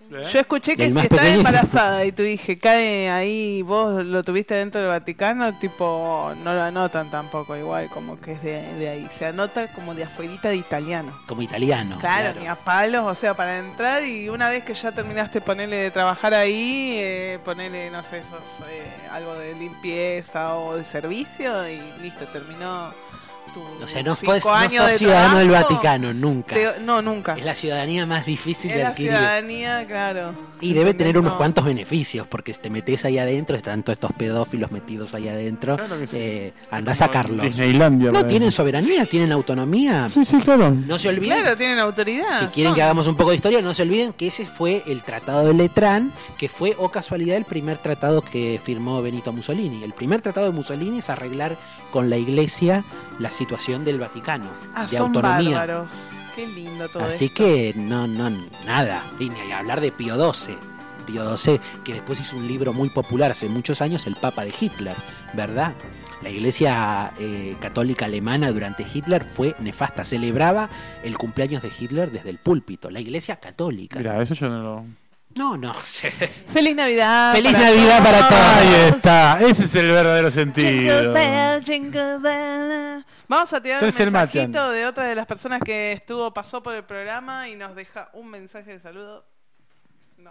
Yo escuché que si estás embarazada y tu hija cae ahí, vos lo tuviste dentro del Vaticano, tipo, no lo anotan tampoco, igual, como que es de ahí. Se anota como de afuerita de italiano. Como italiano. Claro, ni a palos, o sea, para entrar y una vez que ya terminaste ponerle de trabajar ahí, ponerle, no sé, algo de limpieza o de servicio y listo, terminó. O sea, no sos ciudadano del Vaticano, nunca. No, nunca. Es la ciudadanía más difícil de adquirir. Es la ciudadanía, claro. Y debe tener unos cuantos beneficios, porque si te metes ahí adentro, están todos estos pedófilos metidos ahí adentro. Claro que sí. Andá a sacarlos. Disneylandia. No, tienen soberanía, tienen autonomía. Sí, claro. No se olviden. Claro, tienen autoridad. Si quieren que hagamos un poco de historia, no se olviden que ese fue el Tratado de Letrán, que fue, o casualidad, el primer tratado que firmó Benito Mussolini. El primer tratado de Mussolini es arreglar con la Iglesia la situación del Vaticano, de son autonomía. Bárbaros. Qué lindo todo Así esto. que nada. Y ni hablar de Pío XII. Pío XII, que después hizo un libro muy popular hace muchos años, el Papa de Hitler, ¿verdad? La Iglesia católica alemana durante Hitler fue nefasta. Celebraba el cumpleaños de Hitler desde el púlpito. La Iglesia católica. Mira, eso yo no lo... No. Feliz Navidad. Feliz Navidad para todos. Ahí está. Ese es el verdadero sentido. Jingle bell, jingle bell. Vamos a tirar un mensajito de otra de las personas que pasó por el programa y nos deja un mensaje de saludo. No.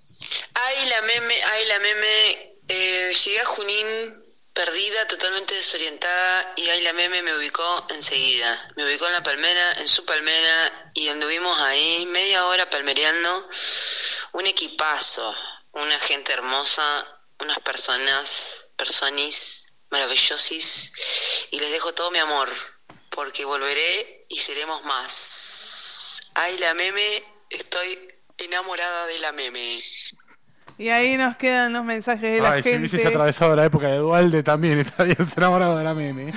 Ay, la meme. Llegué a Junín perdida, totalmente desorientada, y ahí la meme me ubicó enseguida. Me ubicó en su palmera, y anduvimos ahí media hora palmereando. Un equipazo, una gente hermosa, unas personas maravillosis, y les dejo todo mi amor, porque volveré y seremos más. Ay, la meme, estoy enamorada de la meme. Y ahí nos quedan los mensajes de la gente. Si hubieses atravesado la época de Dualde también estarías enamorado de la meme.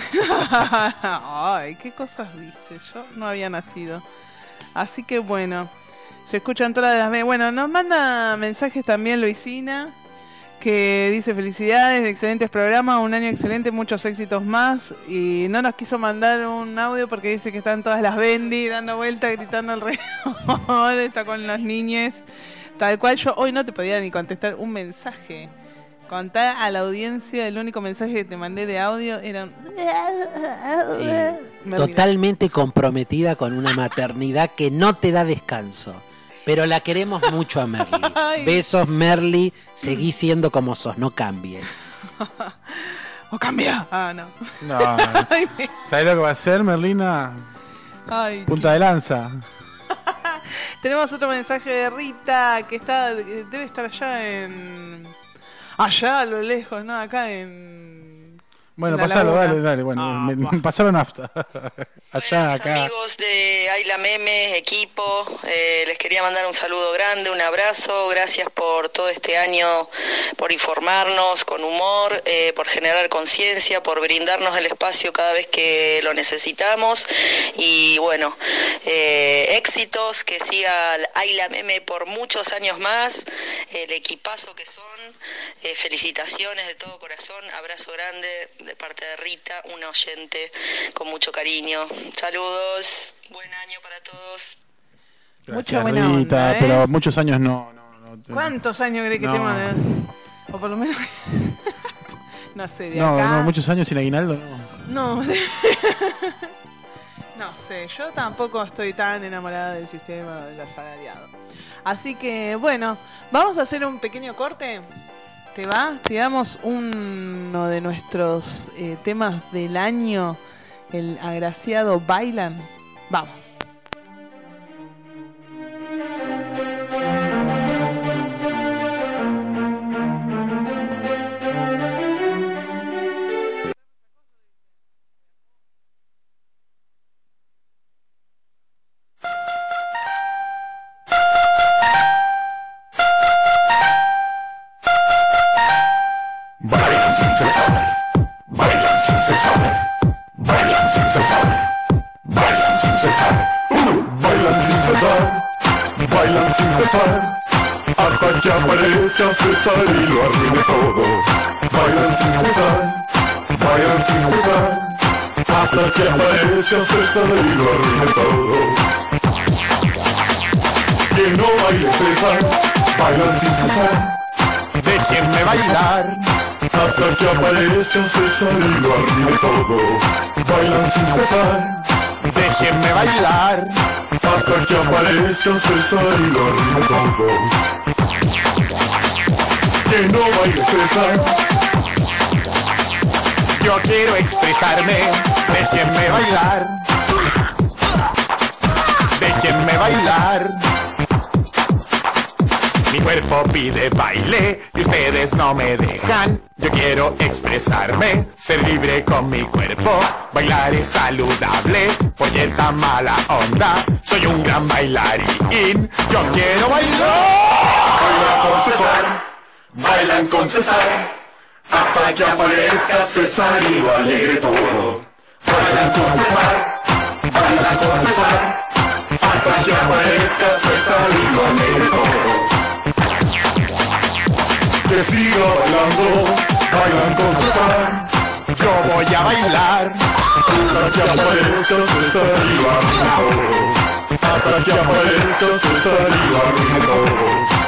Ay, qué cosas viste, yo no había nacido. Así que bueno, se escuchan todas las memes. Bueno, nos manda mensajes también Luisina, que dice: felicidades, excelentes programas, un año excelente, muchos éxitos más. Y no nos quiso mandar un audio porque dice que están todas las Bendy dando vueltas, gritando alrededor, está con los niñes. Tal cual, yo hoy no te podía ni contestar un mensaje. Contar a la audiencia, el único mensaje que te mandé de audio era totalmente comprometida con una maternidad que no te da descanso. Pero la queremos mucho a Merly. Besos, Merly. Seguí siendo como sos, no cambies. ¿O cambia? No. ¿Sabés lo que va a hacer, Merlina? Ay, punta de lanza. Tenemos otro mensaje de Rita, que debe estar allá a lo lejos, ¿no? Acá en... Bueno, pasalo, dale. Bueno, me pasaron nafta. Allá, acá. Amigos de Ayla Meme, equipo, les quería mandar un saludo grande, un abrazo. Gracias por todo este año, por informarnos con humor, por generar conciencia, por brindarnos el espacio cada vez que lo necesitamos. Y bueno, éxitos, que siga Ayla Meme por muchos años más. El equipazo que son. Felicitaciones de todo corazón. Abrazo grande de parte de Rita, una oyente con mucho cariño. Saludos, buen año para todos. Mucha buena onda, pero muchos años no. ¿Cuántos años crees que tengo? O por lo menos no sé, de acá. No, muchos años sin aguinaldo, no sé, yo tampoco estoy tan enamorada del sistema del asalariado. Así que bueno, vamos a hacer un pequeño corte. ¿Te va? Te damos uno de nuestros temas del año, el agraciado Bailan. Vamos. Hasta que aparezca César y lo arruine todo. Bailan sin cesar, hasta que aparezca César y lo arruine todo. Que no baile César, bailan sin cesar. Déjenme bailar hasta que aparezca César y lo arruine todo. Bailan sin cesar. Déjenme bailar hasta que aparezca César y lo arruine todo. Que no baile César. Yo quiero expresarme. Déjenme bailar. Déjenme bailar. Mi cuerpo pide baile y ustedes no me dejan. Yo quiero expresarme, ser libre con mi cuerpo. Bailar es saludable, porque esta mala onda. Soy un gran bailarín, yo quiero bailar. Bailan con César, bailan con César, hasta que aparezca César y lo alegre todo. Bailan con César, bailan con César, hasta que aparezca César y lo alegre todo. Que siga bailando, bailan con César. Yo voy a bailar hasta que aparezca César y lo arruine todo. Hasta que aparezca César y lo arruine todo.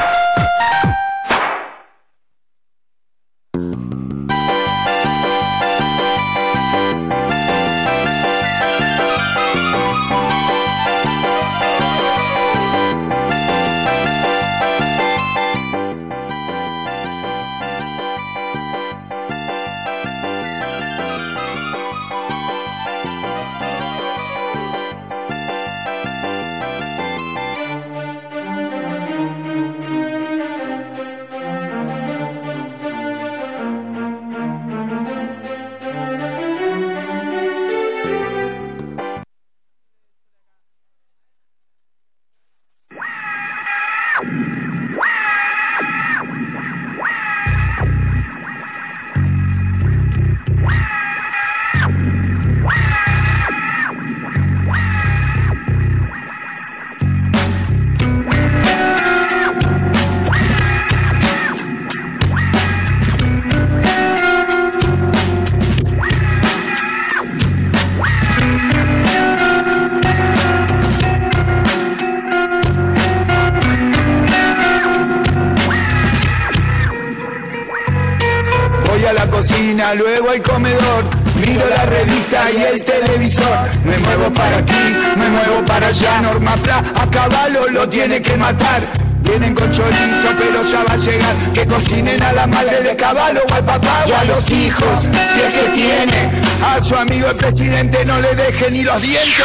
Luego al comedor, miro la revista y el televisor. Me muevo para aquí, me muevo para allá. Norma Pla, a caballo lo tiene que matar. Vienen con chorizo, pero ya va a llegar. Que cocinen a la madre de caballo o al papá o a los hijos, si es que tiene. A su amigo el presidente no le deje ni los dientes.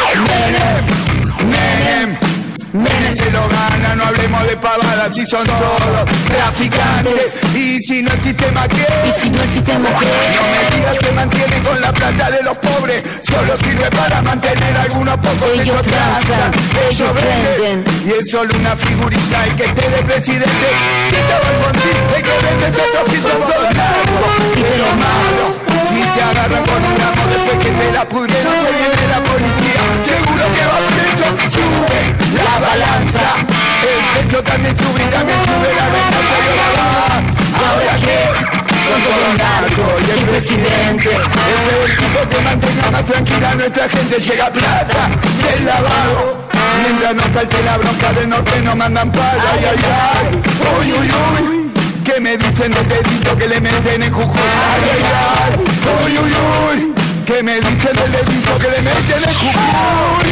Menem, Menem, Menem se lo gana, no hablemos de pavadas, si son todos traficantes. Y si no el sistema qué, y si no el sistema qué, no me digas que mantienen con la plata de los pobres, solo sirve para mantener a algunos pocos. Ellos transan, ellos venden, y es solo una figurita el que esté de presidente. Si estaba Alfonsín, el que vende estos son todos narcos y de los malos. Si te agarran con un ramo después que te la pudrieron, se viene la policía, seguro que va preso. Sube la balanza, el techo también sube y también sube la venganza de la baja. Ahora que son todos narcos y el presidente es el tipo que mantenga más tranquila a nuestra gente. Llega plata del lavado, mientras no salte la bronca del norte no mandan pala. Ay, ay, ay, uy, uy, uy, que me dicen los deditos que le meten en Jujuy. Ay, ay, ay, uy, uy, uy, que me dicen los deditos que le meten en Jujuy.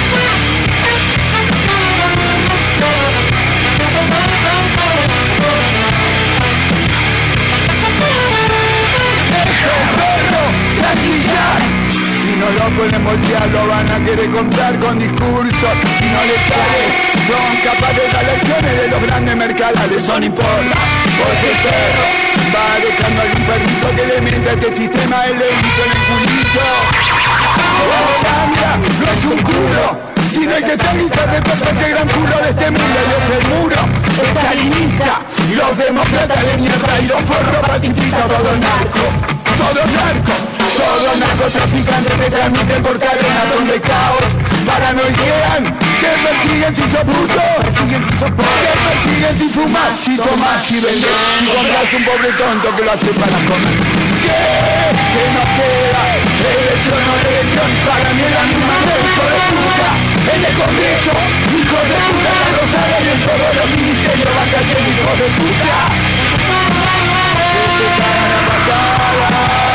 Si no lo ponen voltear, lo van a querer comprar con discursos. Si no les sale, son capaces de las lecciones de los grandes mercadales. Eso no importa, porque el perro va dejando algún perrito que le mienta a este sistema el delito en el culito. Sandra no es un culo, sino hay que salirse de todo este gran culo de este mundo. Y es el muro estalinista, los demócratas de mierda y los forros pacifistas. Todo narco, todos narcotraficantes que transmiten por cadenas son de caos. Paranoiquean, que persiguen si sos puto, que persiguen si fumas, si tomás, si vendés, si compras un pobre tonto que lo hace para comer. Que nos queda elección o elección, para mí es la misma hijo de puta. En el Congreso, hijo de puta, la Rosada y el todos los ministerios van cayendo, hijos de puta. Que te cagan a patadas.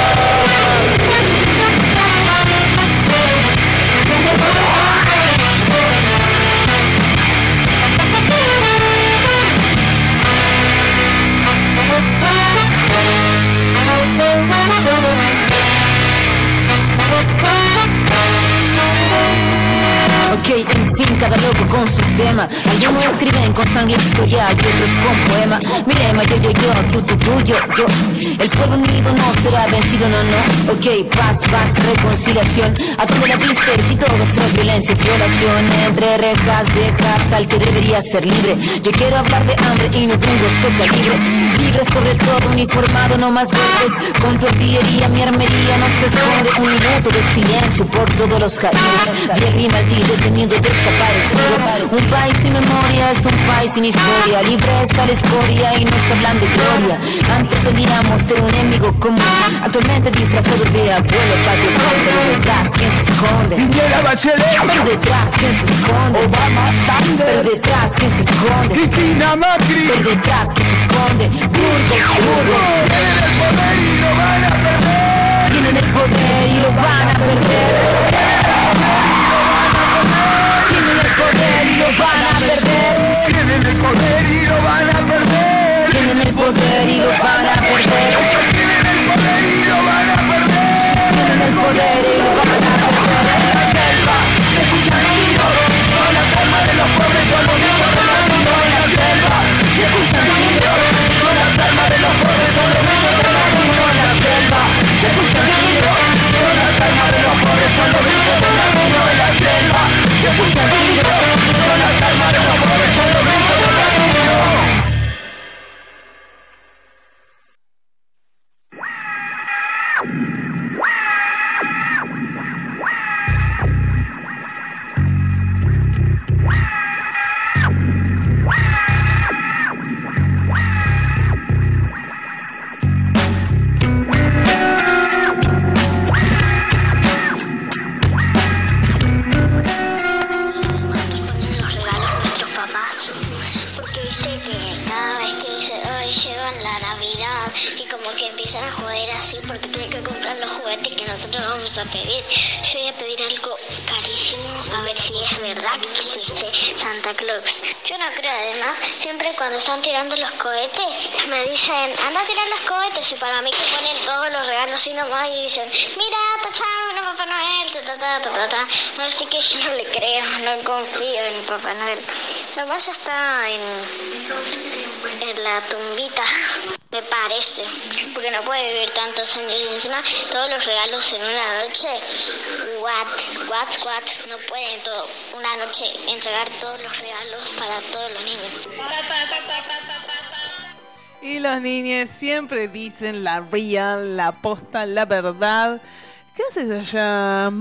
Ok, en fin, cada loco con su tema. Algunos escriben con sangre historia y otros con poema. Mi lema, yo, tú, yo. El pueblo unido no será vencido, no. Ok, paz, reconciliación. A donde la viste, si todo fue violencia y violación. Entre rejas viejas, al que debería ser libre. Yo quiero hablar de hambre y no de un gozo calibre. Libre sobre todo, uniformado, no más golpes. Con tu artillería, mi armería no se esconde. Un minuto de silencio por todos los caídos. Vieja y maldito, teniendo desaparecido. Un país sin memoria es un país sin historia. Libre está la escoria y no se hablan de gloria. Antes teníamos de un enemigo común, actualmente disfrazado de abuelo patio. Pero detrás, ¿quién se esconde? Piñera Bachelet. Pero detrás, ¿quién se esconde? Obama Sanders. Pero detrás, ¿quién se esconde? Cristina Macri. Pero detrás, ¿quién se esconde? Burgos. Tienen el poder y lo van a perder. Tienen el poder y lo van a perder. Tienen el poder y lo van a perder. Tienen el poder y lo van a perder. Tienen el poder y lo van a perder. Tienen el poder y lo van a perder. Tienen el poder y lo van a perder. En la selva se escuchan tiros. Son las armas de los pobres, son los mismos de los niños. En la selva se escuchan tiros. Son las armas de los pobres, son los mismos de los niños. En la selva se escuchan tiros. Son las armas de los pobres, son los mismos de los niños. En la selva se escuchan tiros. Son las armas de los pobres, son los mismos de los niños. A pedir. Yo voy a pedir algo carísimo, a ver si es verdad que existe Santa Claus. Yo no creo, además, siempre cuando están tirando los cohetes, me dicen, anda a tirar los cohetes, y para mí que ponen todos los regalos así nomás y dicen, mira, tachame, Papá Noel, Así que yo no le creo, no confío en Papá Noel. Nomás ya está en la tumbita. Me parece, porque no puede vivir tantos años y encima todos los regalos en una noche. What? No pueden una noche entregar todos los regalos para todos los niños. Y los niños siempre dicen la real, la posta, la verdad. ¿Qué haces allá,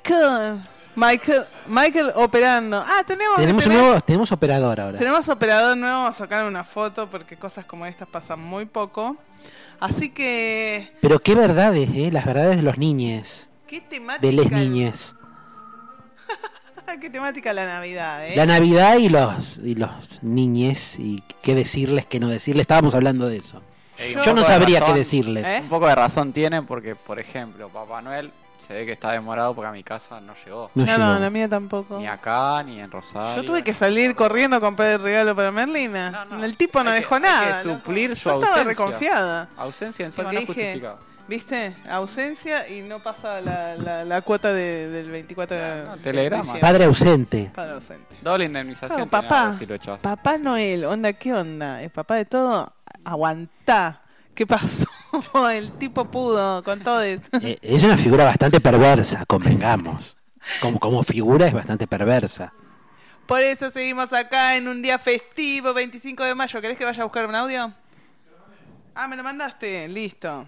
Michael operando? Tenemos operador ahora. Tenemos operador nuevo, vamos a sacar una foto porque cosas como estas pasan muy poco. Así que... Pero qué verdades, las verdades de los niñes. ¿Qué temática? De les niñes. ¿Qué temática la Navidad, La Navidad y los niñes, y qué decirles, qué no decirles. Estábamos hablando de eso. Yo no sabría qué decirles. Un poco de razón tienen porque, por ejemplo, Papá Noel se ve que está demorado porque a mi casa no llegó. No, la mía tampoco. Ni acá, ni en Rosario. Yo tuve que salir corriendo a comprar el regalo para Merlina. El tipo no dejó nada. Hay que suplir su Yo ausencia. Estaba reconfiada. Ausencia encima porque no dije, justificada. ¿viste? Ausencia y no pasa la cuota del 24 de telegrama. diciembre. Padre ausente. Padre ausente. Doble indemnización. Papá, si lo echabas. Papá Noel, ¿qué onda? ¿El papá de todo? Aguantá. ¿Qué pasó? El tipo pudo con todo eso. Es una figura bastante perversa, convengamos. Como figura es bastante perversa. Por eso seguimos acá en un día festivo, 25 de mayo. ¿Querés que vaya a buscar un audio? ¿Me lo mandaste? Listo.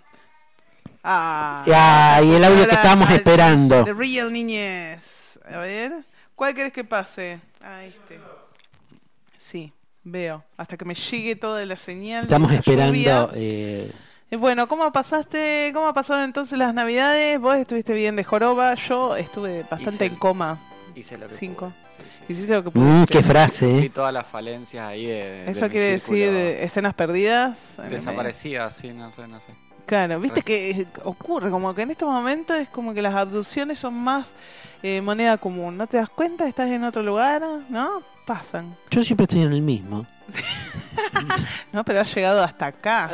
Y el audio que estábamos esperando. The Real Niñez. A ver, ¿cuál querés que pase? Este. Sí, veo. Hasta que me llegue toda la señal. Estamos esperando. Bueno, ¿cómo pasaron entonces las Navidades? Vos estuviste bien de joroba. Yo estuve bastante en coma. Hice lo que 5. pude. Sí. Hiciste lo que pude. Qué frase, Cumplí todas las falencias ahí Eso mi quiere círculo. decir escenas perdidas. Desaparecidas, sí, no sé. Claro, viste que ocurre, como que en estos momentos es como que las abducciones son más moneda común. ¿No te das cuenta? Estás en otro lugar, ¿no? Pasan. Yo siempre estoy en el mismo. No, pero has llegado hasta acá.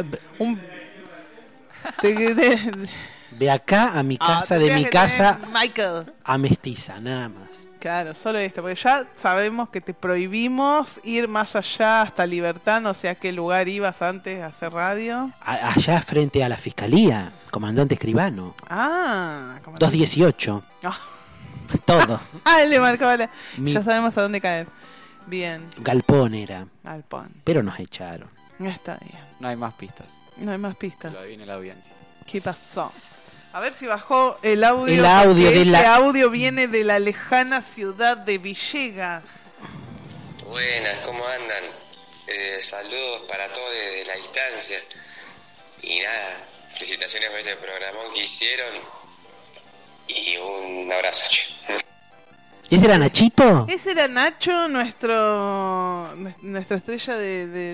De acá a mi casa, de mi casa Michael. a Mestiza, nada más. Claro, solo esto, porque ya sabemos que te prohibimos ir más allá hasta Libertad, no sé a qué lugar ibas antes a hacer radio. Allá frente a la fiscalía, comandante Escribano. Ah, 218. Todo. Ah, él le marcaba Ya sabemos a dónde caer. Bien. Galpón era. Galpón. Pero nos echaron. Está bien. No hay más pistas. No hay más pistas. Lo adivine la audiencia. ¿Qué pasó? A ver si bajó el audio. El audio de este audio viene de la lejana ciudad de Villegas. Buenas, ¿cómo andan? Saludos para todos desde la distancia. Y nada, felicitaciones por este programón que hicieron. Y un abrazo. ¿Ese era Nachito? Ese era Nacho, nuestra estrella de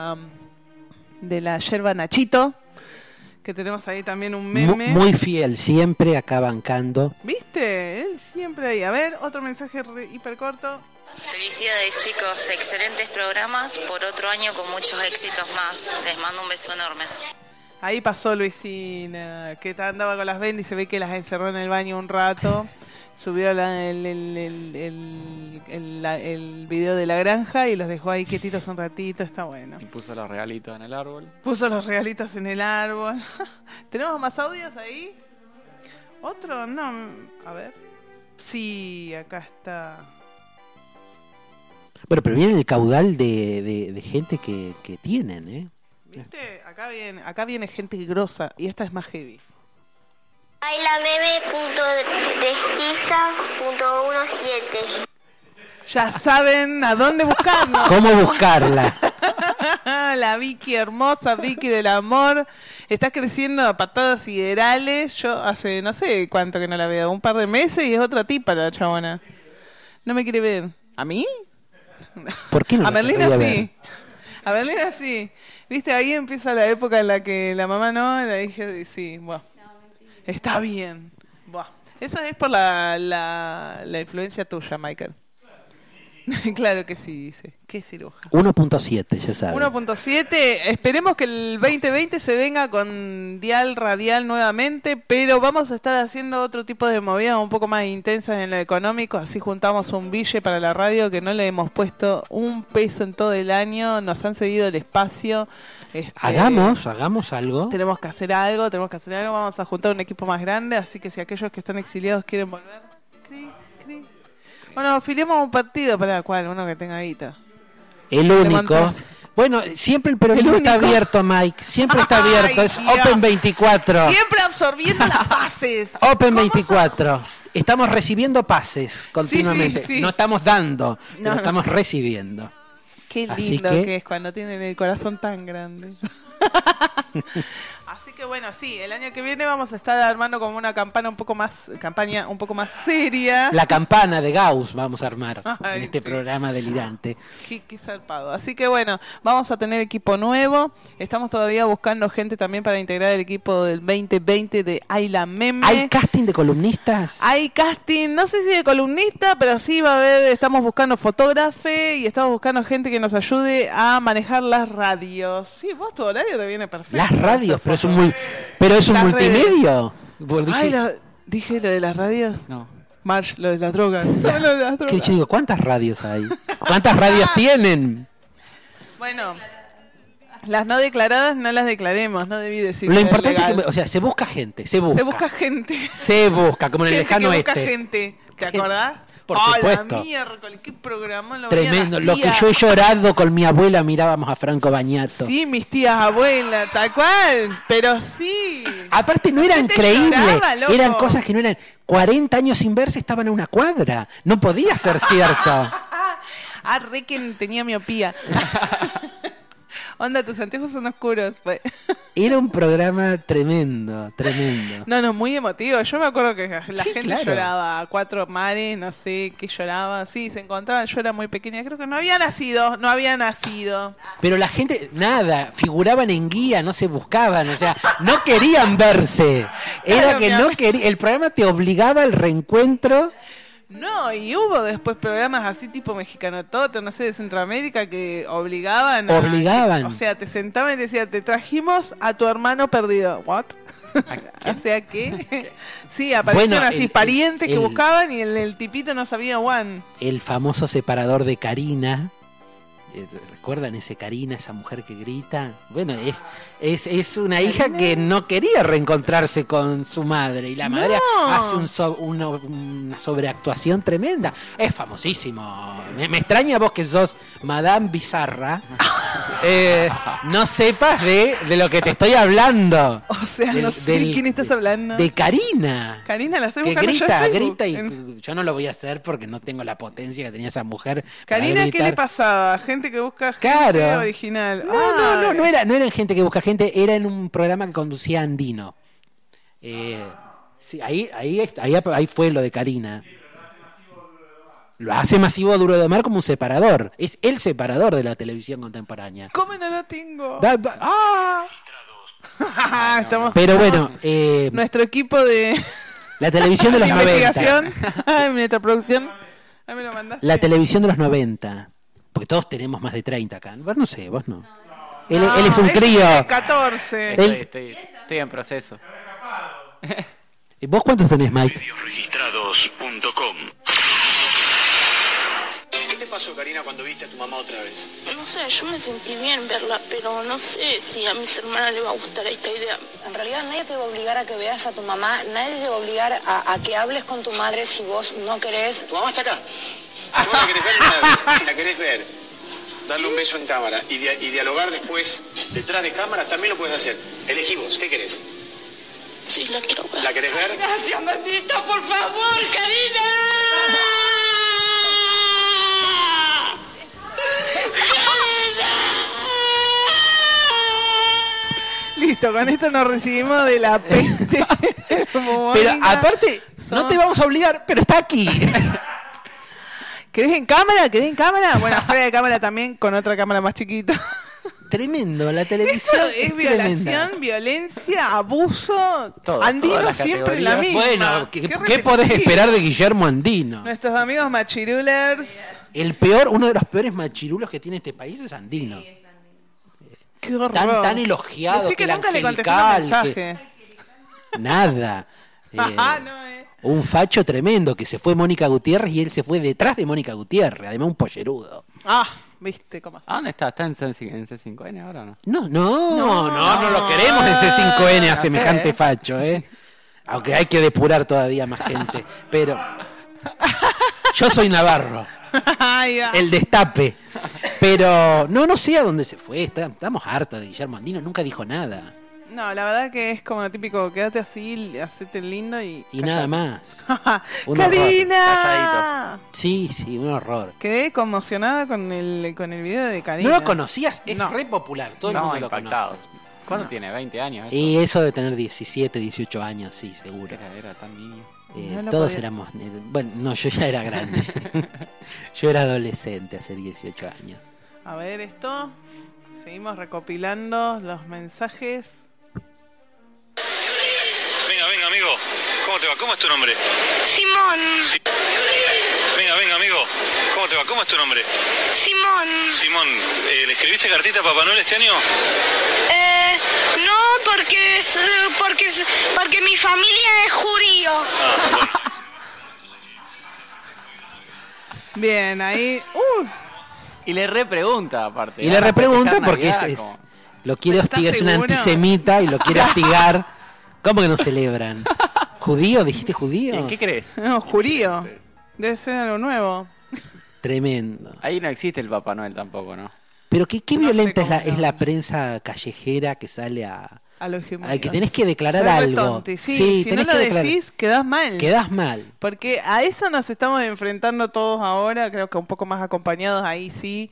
la yerba Nachito. Que tenemos ahí también un meme. Muy fiel, siempre acá bancando. ¿Viste? Él siempre ahí. A ver, otro mensaje hiper corto. Felicidades chicos, excelentes programas por otro año con muchos éxitos más. Les mando un beso enorme. Ahí pasó Luisina, que andaba con las vendas y se ve que las encerró en el baño un rato. Subió el video de la granja y los dejó ahí quietitos un ratito, está bueno. Y puso los regalitos en el árbol. Puso los regalitos en el árbol. ¿Tenemos más audios ahí? ¿Otro? No, a ver. Sí, acá está. Bueno, pero viene el caudal de gente que tienen, ¿eh? ¿Viste? Acá viene gente grosa y esta es más heavy. ailameme.destiza.17. Ya saben a dónde buscarnos. ¿Cómo buscarla? La Vicky hermosa, Vicky del amor. Está creciendo a patadas siderales. Yo hace no sé cuánto que no la veo. Un par de meses y es otra tipa la chabona. No me quiere ver. ¿A mí? ¿Por qué no? A Merlina sí. A Merlina sí. Viste, ahí empieza la época en la que la mamá no. La dije, sí, bueno. Está bien. Buah. Eso es por la influencia tuya, Michael. Claro que sí, dice. Qué cirujano. 1.7, ya sabes. 1.7. Esperemos que el 2020 se venga con dial radial nuevamente, pero vamos a estar haciendo otro tipo de movidas un poco más intensas en lo económico. Así juntamos un bille para la radio que no le hemos puesto un peso en todo el año. Nos han cedido el espacio. Hagamos algo. Tenemos que hacer algo. Vamos a juntar un equipo más grande, así que si aquellos que están exiliados quieren volver. Bueno, afiliamos un partido para el cual uno que tenga guita. El único. Bueno, siempre el peronismo está abierto, Mike. Siempre está abierto. Es Dios. Open 24. Siempre absorbiendo las pases. Open 24. Estamos recibiendo pases continuamente. Sí. No estamos dando, pero No. estamos recibiendo. Qué Así lindo que es cuando tienen el corazón tan grande. Así que bueno, sí, el año que viene vamos a estar armando como una campaña un poco más seria. La campana de Gauss vamos a armar Ay, en este programa delirante. Qué zarpado. Así que bueno, vamos a tener equipo nuevo. Estamos todavía buscando gente también para integrar el equipo del 2020 de Ayla Meme. ¿Hay casting de columnistas? Hay casting, no sé si de columnista, pero sí va a haber, estamos buscando fotógrafo y estamos buscando gente que nos ayude a manejar las radios. Sí, vos tu horario te viene perfecto. Las radios, pero es un multimedio. Ay, dije lo de las radios. No. March, lo de las drogas. Lo de las drogas. ¿Qué yo digo? ¿Cuántas radios hay? ¿Cuántas radios tienen? Bueno, las no declaradas no las declaremos, no debí decir. Lo importante es que, o sea, se busca gente, se busca. Se busca, como en el lejano que busca oeste. gente, ¿te acordás? Por supuesto. La miércoles, qué programa lo Tremendo, veían lo las que tías. yo he llorado con mi abuela, mirábamos a Franco Bañato. Sí, mis tías abuelas, tal cual, pero sí. Aparte no eran Te creíbles, lloraba, loco. eran cosas que no eran. 40 años sin verse estaban en una cuadra, no podía ser cierto. Re que tenía miopía. Onda, tus anteojos son oscuros. Era un programa tremendo. No, muy emotivo. Yo me acuerdo que la gente claro. lloraba a 4 mares, no sé qué lloraba. Sí, se encontraban. Yo era muy pequeña, creo que no había nacido. Pero la gente, nada, figuraban en guía, no se buscaban, o sea, no querían verse. Era Claro, que no quería, el programa te obligaba al reencuentro. No, y hubo después programas así tipo Mexicano Toto, no sé, de Centroamérica, que obligaban. O sea, te sentaban y te decían, te trajimos a tu hermano perdido. ¿What? O sea, ¿qué? Sí, aparecían así parientes que buscaban y el tipito no sabía Juan. El famoso separador de Karina. ¿Recuerdan ese Karina, esa mujer que grita? Bueno, es una hija que no quería reencontrarse con su madre y la madre hace una sobreactuación tremenda. Es famosísimo. Me extraña vos que sos Madame Bizarra. No sepas de lo que te estoy hablando. O sea, no sé de quién estás hablando. De Karina. Karina, la estoy que buscando grita y yo no lo voy a hacer porque no tengo la potencia que tenía esa mujer. Karina, ¿qué le pasaba? Gente que busca gente original. No era gente que busca gente, era en un programa que conducía Andino. Sí, ahí fue lo de Karina. Lo hace masivo Duro de Mar como un separador. Es el separador de la televisión contemporánea. ¿Cómo no lo tengo? Pero bueno, nuestro equipo de la televisión de los 90. Investigación. Nuestra producción. Me lo mandaste. La televisión de los 90. Porque todos tenemos más de 30 acá. Vos no sé, vos no. Él es un crío. 14. Estoy en proceso. ¿Vos cuántos tenés, Mike? Mediosregistrados.com. ¿Qué te pasó, Karina, cuando viste a tu mamá otra vez? No sé, yo me sentí bien verla, pero no sé si a mis hermanas les va a gustar esta idea. En realidad nadie te va a obligar a que veas a tu mamá, nadie te va a obligar a que hables con tu madre si vos no querés. Tu mamá está acá. Si vos la querés ver una vez, si la querés ver, darle un beso en cámara y dialogar después, detrás de cámara, también lo puedes hacer. Elegí vos, ¿qué querés? Sí, la quiero ver. ¿La querés ver? Gracias, mamita, por favor, Karina. Listo, con esto nos recibimos de la peste. Pero aparte, no te vamos a obligar, pero está aquí. ¿Querés en cámara? Bueno, fuera de cámara también, con otra cámara más chiquita. Tremendo, la televisión. Eso es violación, violencia, abuso. Andino siempre la misma. Bueno, ¿qué podés esperar de Guillermo Andino? Nuestros amigos machirulers. Uno de los peores machirulos que tiene este país es Andino. Qué horror. Tan elogiado. Así que nunca le contesté los mensajes. Nada. Un facho tremendo que se fue Mónica Gutiérrez y él se fue detrás de Mónica Gutiérrez. Además, un pollerudo. ¿Viste cómo? ¿A dónde está? ¿Está en C5N ahora o no? No lo queremos en C5N a semejante facho, Aunque hay que depurar todavía más gente. Pero yo soy Navarro. El destape. Pero no sé a dónde se fue. Estamos hartos de Guillermo Andino. Nunca dijo nada. No, la verdad que es como típico, quédate así, hacete lindo y nada más. ¡Karina! Sí, un horror. Quedé conmocionada con el video de Karina. ¿No lo conocías? Es re popular, todo el mundo lo conoce. ¿Cuándo tiene? ¿20 años? Eso? Y eso de tener 17, 18 años, sí, seguro. Era tan niño. Todos éramos... Bueno, no, yo ya era grande. Yo era adolescente hace 18 años. A ver esto. Seguimos recopilando los mensajes. Venga, amigo. ¿Cómo te va? ¿Cómo es tu nombre? Simón. Venga, amigo. ¿Cómo te va? ¿Cómo es tu nombre? Simón. Simón, ¿le escribiste cartita a Papá Noel este año? No, porque mi familia es judío. Bueno. Bien, ahí... Y le repregunta, aparte. Y le repregunta porque lo quiere hostigar, es un antisemita y lo quiere hostigar. ¿Cómo que no celebran? ¿Judío? ¿Dijiste judío? ¿Y qué crees? No, judío. Debe ser algo nuevo. Tremendo. Ahí no existe el Papá Noel tampoco, ¿no? Pero qué violenta es la prensa callejera que sale a que tenés que declarar algo. Sí, si no lo decís, quedás mal. Quedás mal. Porque a eso nos estamos enfrentando todos ahora, creo que un poco más acompañados ahí sí.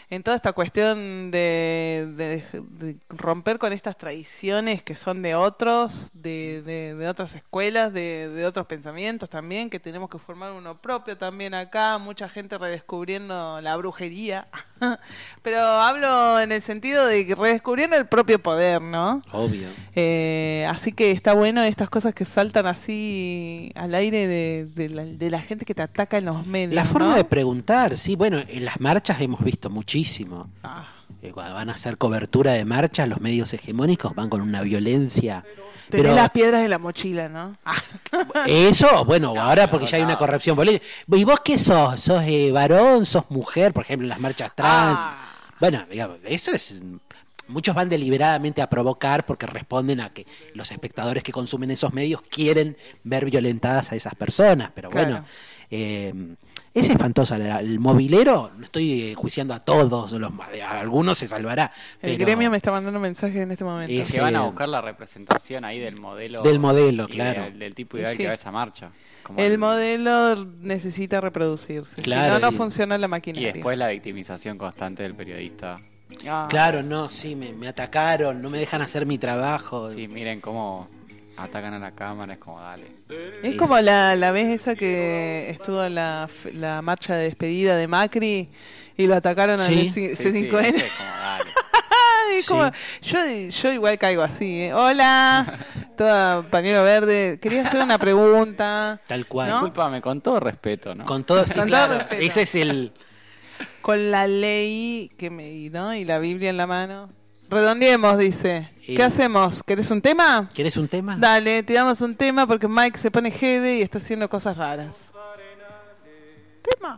en toda esta cuestión de romper con estas tradiciones que son de otros, de otras escuelas, de otros pensamientos también, que tenemos que formar uno propio también acá, mucha gente redescubriendo la brujería, pero hablo en el sentido de que redescubriendo el propio poder, ¿no? Obvio. Así que está bueno estas cosas que saltan así al aire de la gente que te ataca en los medios. La forma ¿no? de preguntar, sí, bueno, en las marchas hemos visto muchísimo. Cuando van a hacer cobertura de marchas, los medios hegemónicos van con una violencia. Tenés las piedras en la mochila, ¿no? Eso, bueno, ahora porque ya hay una corrupción política. ¿Y vos qué sos? ¿Sos varón? ¿Sos mujer? Por ejemplo, en las marchas trans. Bueno, digamos, eso es... Muchos van deliberadamente a provocar porque responden a que los espectadores que consumen esos medios quieren ver violentadas a esas personas. Pero bueno, es espantosa. El movilero, no estoy juiciando a todos, a algunos se salvará. El gremio me está mandando mensajes en este momento. Y que van a buscar la representación ahí del modelo. Del modelo, claro. Del tipo ideal que va a esa marcha. El modelo necesita reproducirse. Claro, si no, no funciona la maquinaria. Y después la victimización constante del periodista. Claro, no, sí, me atacaron, no me dejan hacer mi trabajo. Sí, miren cómo atacan a la cámara, es como dale. Es como la vez esa que estuvo en la marcha de despedida de Macri y lo atacaron al C5N. Sí, como dale. Es como, yo igual caigo así, ¿eh? Hola, toda pañuelo verde. Quería hacer una pregunta. Tal cual. ¿no? Discúlpame, con todo respeto, ¿no? Con todo, sí, Con claro. todo respeto. Ese es el... Con la ley ¿no? Y la Biblia en la mano. Redondeemos, dice. ¿Qué hacemos? ¿Querés un tema? ¿Querés un tema? Dale, tiramos un tema porque Mike se pone jede y está haciendo cosas raras. Tema.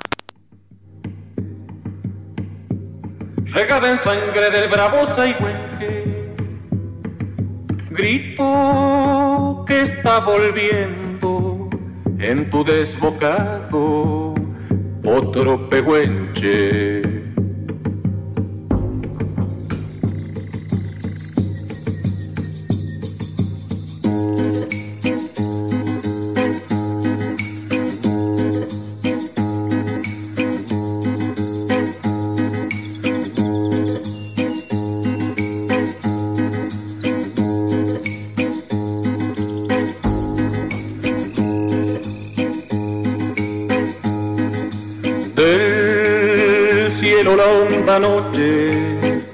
Regada en sangre del bravo Saigüenque, grito que está volviendo en tu desbocado otro pehuenche. La honda noche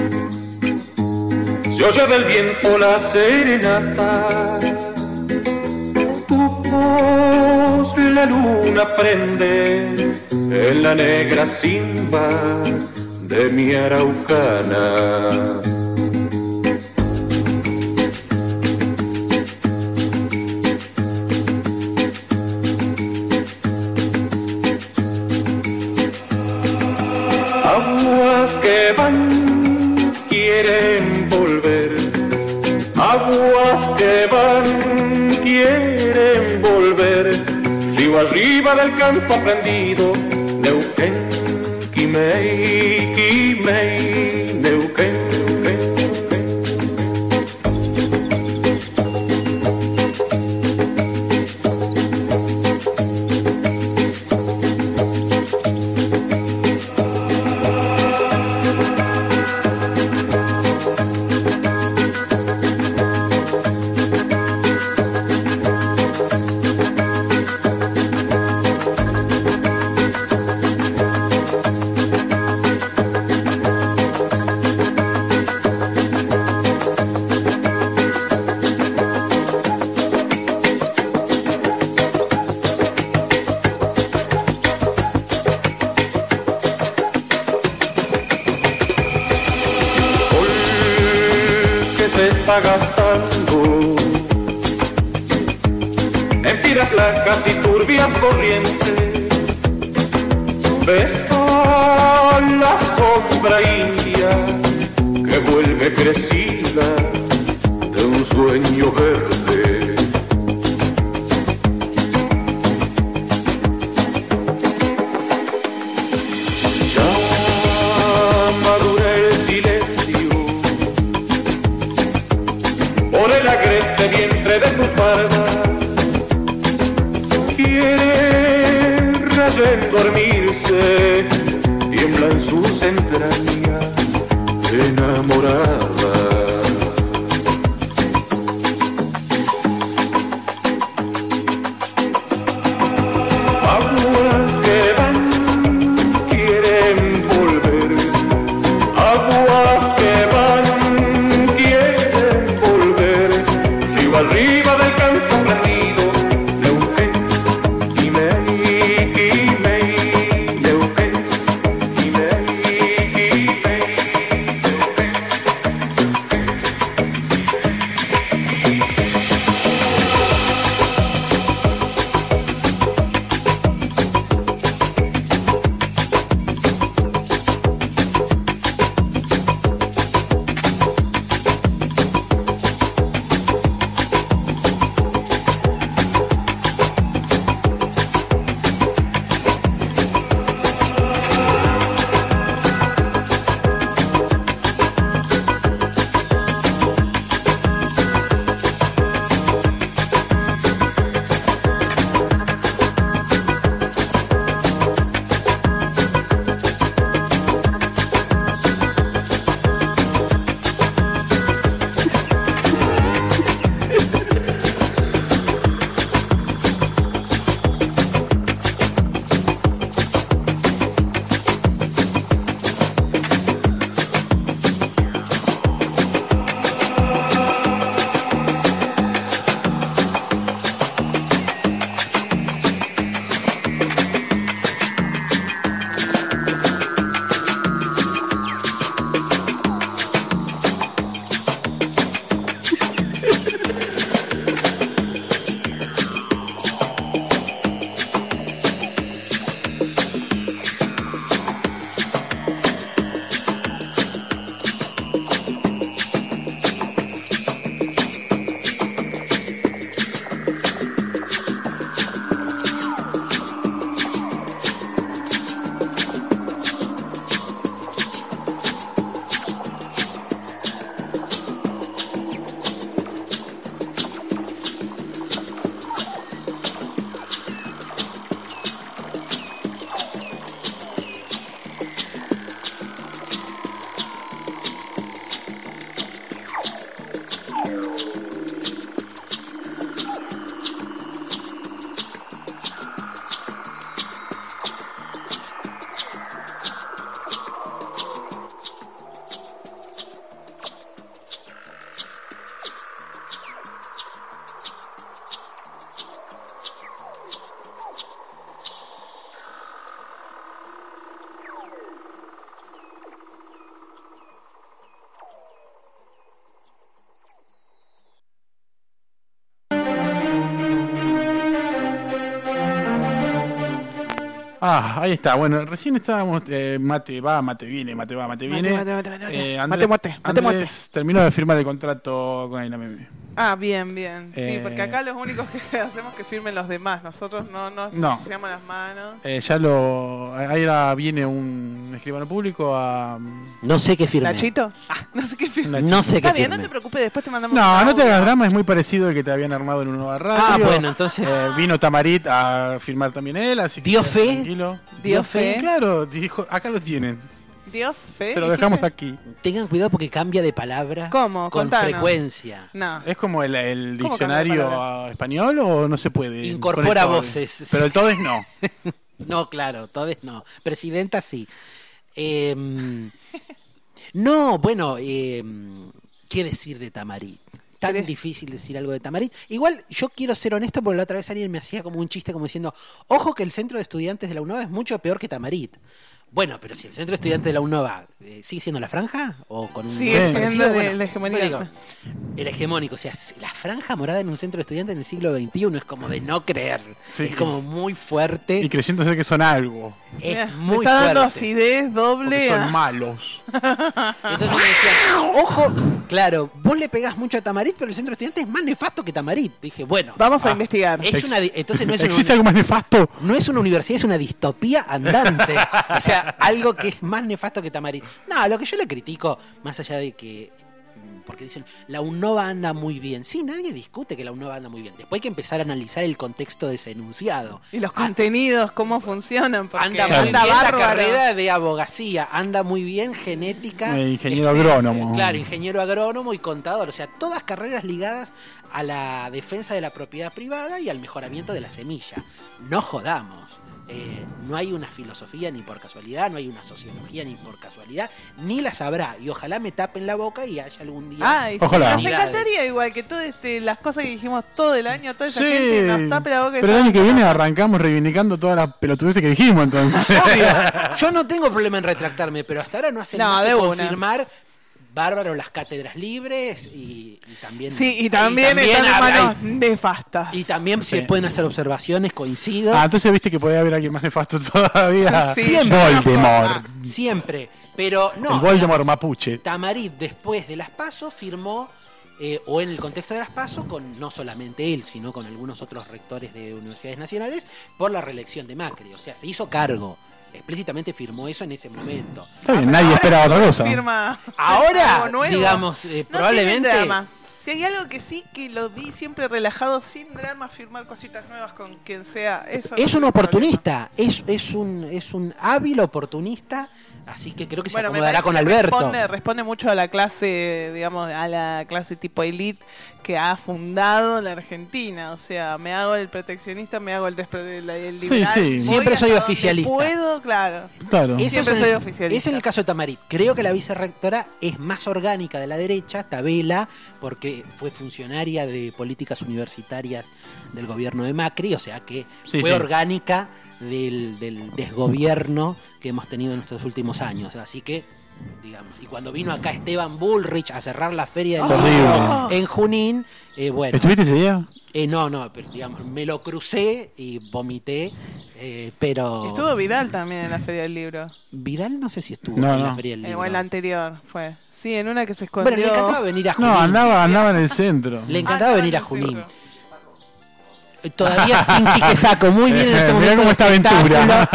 se oye del viento la serenata, tu voz la luna prende en la negra simba de mi araucana. Aguas que van, quieren volver. Aguas que van, quieren volver. Río arriba del canto aprendido, Neuquén, Quimei, Quimei, Neuquén. Gastando en piras largas y turbias corrientes, besa la sombra india que vuelve crecida de un sueño verde. Ya madura el silencio por el agreste vientre de tus bardas, quiere rayar dormirse y en tiembla en sus entrañas enamorada. Aguas que van, quieren volver. Aguas que van, quieren volver. Río arriba del campo prendido, Neuquén, Imei, Imei, Neuquén, Imei, Imei, Neuquén. Ahí está. Bueno, recién estábamos. Mate viene. Mate, muerte. Andrés terminó de firmar el contrato con Aina Meme. Bien. Sí, porque acá los únicos que hacemos que firmen los demás. Nosotros no ensuciamos las manos. Ahí viene un escribano público a. No sé qué firme. ¿Nachito? No sé qué firme. No sé qué Está bien, firme. no te preocupes, después te mandamos. No te hagas drama, es muy parecido al que te habían armado en una nueva radio. Bueno, entonces. Vino Tamarit a firmar también él, así que. ¿Dio fe? Tranquilo. ¿Dio fe? Claro, dijo, acá lo tienen. Dios, fe. Se lo dejamos aquí. Tengan cuidado porque cambia de palabra. ¿Cómo? Con Contanos. frecuencia. No. ¿Es como el ¿Cómo diccionario español o no se puede? Incorpora con el voces. Pero el todes no. No, claro, todes no. Presidenta sí. No, bueno, ¿qué decir de Tamarit? Tan difícil decir algo de Tamarit. Igual yo quiero ser honesto porque la otra vez alguien me hacía como un chiste como diciendo, ojo que el centro de estudiantes de la UNOVA es mucho peor que Tamarit. Bueno, pero si el centro de estudiantes de la UNOVA sigue siendo la franja o con un sigue siendo el hegemónico. Digo, el hegemónico, o sea, la franja morada en un centro de estudiantes en el siglo XXI es como de no creer. Sí, es como muy fuerte. Y creyéndose que son algo. Es muy está fuerte. dando acidez doble. Porque son malos. Entonces me decían, ojo, claro, vos le pegás mucho a Tamarit, pero el centro de estudiantes es más nefasto que Tamarit. Dije, bueno, vamos a investigar. Entonces no es ¿existe algo más nefasto? No es una universidad, es una distopía andante. O sea, algo que es más nefasto que Tamarit. No, lo que yo le critico, más allá de que porque dicen, la UNOVA anda muy bien. Sí, nadie discute que la UNOVA anda muy bien. Después hay que empezar a analizar el contexto de ese enunciado. Y los contenidos, cómo funcionan. Anda muy bien la carrera de abogacía, anda muy bien genética. Ingeniero agrónomo. Claro, ingeniero agrónomo y contador. O sea, todas carreras ligadas a la defensa de la propiedad privada y al mejoramiento de la semilla. No jodamos. No hay una filosofía ni por casualidad, no hay una sociología ni por casualidad, ni las habrá. Y ojalá me tapen la boca y haya algún día. Ay, ojalá. Nos encantaría igual que todas las cosas que dijimos todo el año, toda esa gente nos tape la boca. Pero el año que viene arrancamos reivindicando todas las pelotudeces que dijimos, entonces. Yo no tengo problema en retractarme, pero hasta ahora no hacen más que confirmar. Bárbaro las cátedras libres y también... Sí, y también están en manos nefastas. Y también se pueden hacer observaciones, coincido. Entonces viste que podía haber alguien más nefasto todavía. Sí, siempre. Voldemort. Siempre. Pero no. El Voldemort mapuche. Tamarit, después de las PASO, firmó, o en el contexto de las PASO, con no solamente él, sino con algunos otros rectores de universidades nacionales, por la reelección de Macri. O sea, se hizo cargo. Explícitamente firmó eso en ese momento. Está bien, nadie esperaba otra cosa. Ahora, digamos, probablemente... Si hay algo que sí que lo vi siempre relajado, sin drama, firmar cositas nuevas con quien sea. Eso es un oportunista, es un hábil oportunista, así que creo que se acomodará con Alberto. Responde mucho a la clase, digamos, a la clase tipo elite que ha fundado la Argentina. O sea, me hago el proteccionista, me hago el liberal. Sí. Siempre soy oficialista. Puedo, claro. Siempre soy oficialista. Es en el caso de Tamarit. Creo que la vicerrectora es más orgánica de la derecha, Tabela, porque fue funcionaria de políticas universitarias del gobierno de Macri, o sea que fue orgánica del desgobierno que hemos tenido en estos últimos años. Así que, digamos, y cuando vino acá Esteban Bullrich a cerrar la feria del libro en Junín, bueno. ¿Estuviste ese día? No, pero digamos, me lo crucé y vomité, pero... Estuvo Vidal también en la Feria del Libro. Vidal no sé si estuvo en la Feria del Libro. O en la anterior fue. Sí, en una que se escondió. Bueno, le encantaba venir a Junín. No, andaba en el centro. Le encantaba venir a Junín. Todavía sin pique saco, muy bien en este momento. Mirá cómo está Ventura.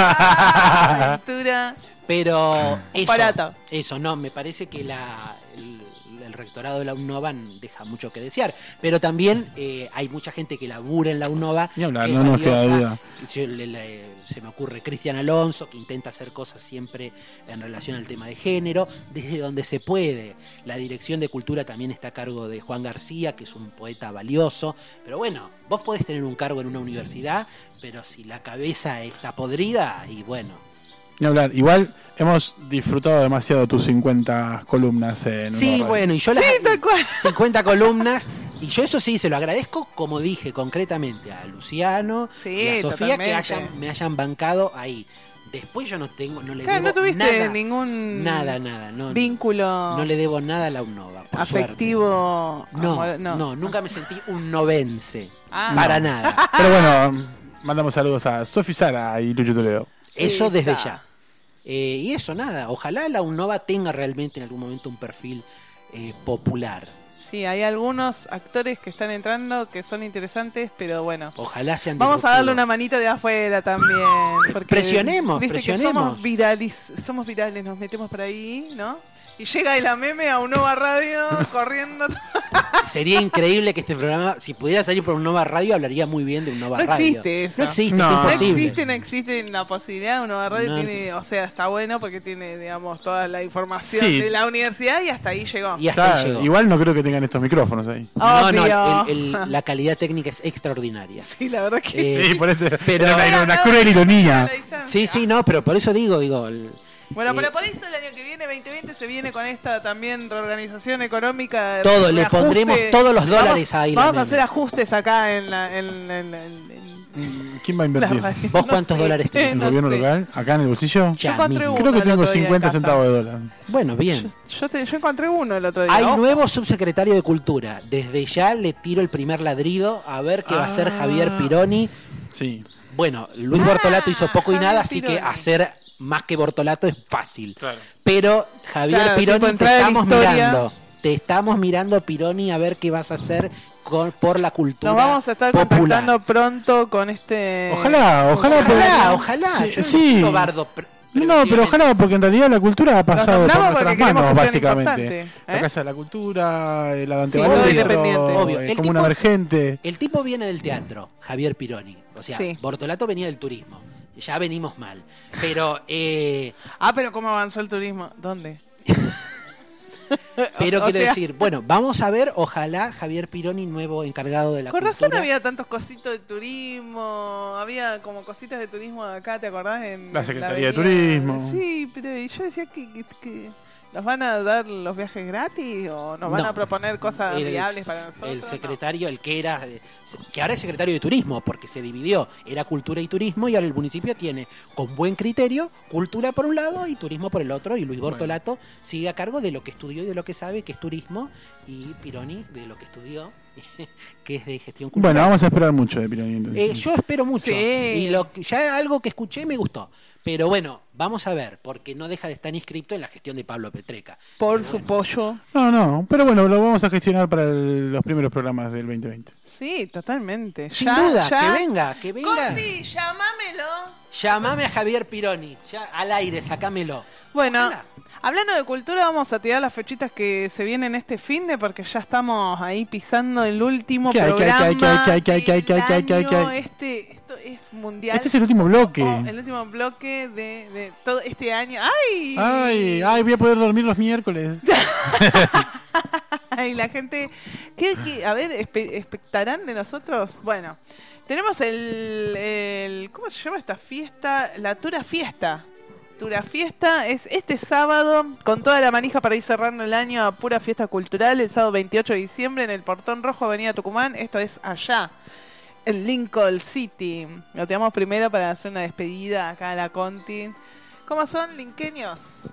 Ventura. Pero eso no, me parece que el rectorado de la UNOVA deja mucho que desear, pero también hay mucha gente que labura en la UNOVA. Ni hablar, no nos queda duda. Se me ocurre Cristian Alonso, que intenta hacer cosas siempre en relación al tema de género, desde donde se puede. La dirección de cultura también está a cargo de Juan García, que es un poeta valioso, pero bueno, vos podés tener un cargo en una universidad, pero si la cabeza está podrida, y bueno... Ni hablar, igual hemos disfrutado demasiado tus 50 columnas en Sí, bueno, y yo las 50 columnas, y yo eso sí se lo agradezco, como dije concretamente a Luciano y a Sofía, que me hayan bancado ahí. Después yo no le debo no tuviste nada, ningún vínculo no le debo nada a la UNOVA, afectivo. No, nunca me sentí un novense, para nada. Pero bueno, mandamos saludos a Sofía Sara y Lucho Toledo. Eso desde ya. Y eso, nada. Ojalá la UNOVA tenga realmente en algún momento un perfil popular. Sí, hay algunos actores que están entrando que son interesantes, pero bueno. Ojalá sean vamos a darle una manita de afuera también. Porque, presionemos. Que somos virales, nos metemos por ahí, ¿no? Y llega la meme a UNOVA Radio corriendo. Sería increíble que este programa, si pudiera salir por UNOVA Radio, hablaría muy bien de UNOVA Radio. No existe eso. No existe, es imposible. No existe la posibilidad. UNOVA Radio tiene, o sea, está bueno porque tiene, digamos, toda la información de la universidad y hasta ahí llegó. Igual no creo que tengan estos micrófonos ahí. No, la calidad técnica es extraordinaria. Sí, la verdad que sí, por eso. Pero una cruel ironía. Sí, no, pero por eso digo... Bueno, pero por eso el año que viene, 2020, se viene con esta también reorganización económica. Todo, le pondremos todos los dólares ahí. Vamos a hacer ajustes acá en ¿Quién va a invertir? ¿Vos cuántos dólares tenés? ¿El gobierno local? ¿Acá en el bolsillo? Yo encontré uno. Creo que tengo 50 centavos de dólar. Bueno, bien. Yo encontré uno el otro día. Hay nuevo subsecretario de Cultura. Desde ya le tiro el primer ladrido a ver qué va a hacer Javier Pironi. Sí. Bueno, Luis Bortolato hizo poco y nada, así que hacer más que Bortolato es fácil. Claro. Pero Javier Pironi, te estamos mirando, Pironi, a ver qué vas a hacer por la cultura. Nos vamos a estar contactando pronto con Ojalá. Sí. Sí. Yo no bardo No, pero ojalá, porque en realidad la cultura ha pasado por nuestras manos, básicamente. ¿eh? La Casa de la Cultura, la Dante Sí, Barrio, independiente. Obvio. como un emergente. El tipo viene del teatro, Javier Pironi. O sea, Sí. Bortolato venía del turismo. Ya venimos mal. Pero, pero ¿cómo avanzó el turismo? ¿Dónde? pero O quiero sea- decir, bueno, vamos a ver, ojalá Javier Pironi, nuevo encargado de la Con cultura. razón había tantos cositos de turismo, había como cositas de turismo de acá, ¿te acordás? La en Secretaría de avenida. Turismo. Sí, pero yo decía que ¿nos van a dar los viajes gratis o nos van No. a proponer cosas El- viables para nosotros? El secretario, el que era, que ahora es secretario de turismo, porque se dividió, era cultura y turismo, y ahora el municipio tiene, con buen criterio, cultura por un lado y turismo por el otro, y Luis Bortolato sigue a cargo de lo que estudió y de lo que sabe, que es turismo, y Pironi de lo que estudió, que es de gestión cultural. Bueno, vamos a esperar mucho de Pironi. entonces. Yo espero mucho, Sí. y ya algo que escuché me gustó. Pero bueno, vamos a ver, porque no deja de estar inscrito en la gestión de Pablo Petreca. Por su pollo. No, pero bueno, lo vamos a gestionar para los primeros programas del 2020. Sí, totalmente. Sin duda, que venga. Conti, llamámelo. Llamame a Javier Pironi, ya al aire, sacámelo. Bueno, hablando de cultura, vamos a tirar las fechitas que se vienen este finde, porque ya estamos ahí pisando el último ¿Qué hay, qué hay, programa qué hay, qué hay, qué hay, qué hay, qué hay, qué hay, qué hay? Esto es mundial. Este es el último bloque. El último bloque de todo este año. ¡Ay! Ay, voy a poder dormir los miércoles. Ay, la gente... a ver, ¿expectarán de nosotros? Bueno, tenemos el ¿cómo se llama esta fiesta? La Tura Fiesta. Tura Fiesta es este sábado, con toda la manija para ir cerrando el año a pura fiesta cultural, el sábado 28 de diciembre en el Portón Rojo, Avenida Tucumán. Esto es allá, en Lincoln City. Lo tenemos primero para hacer una despedida acá a la Conti. ¿Cómo son? ¿Linqueños?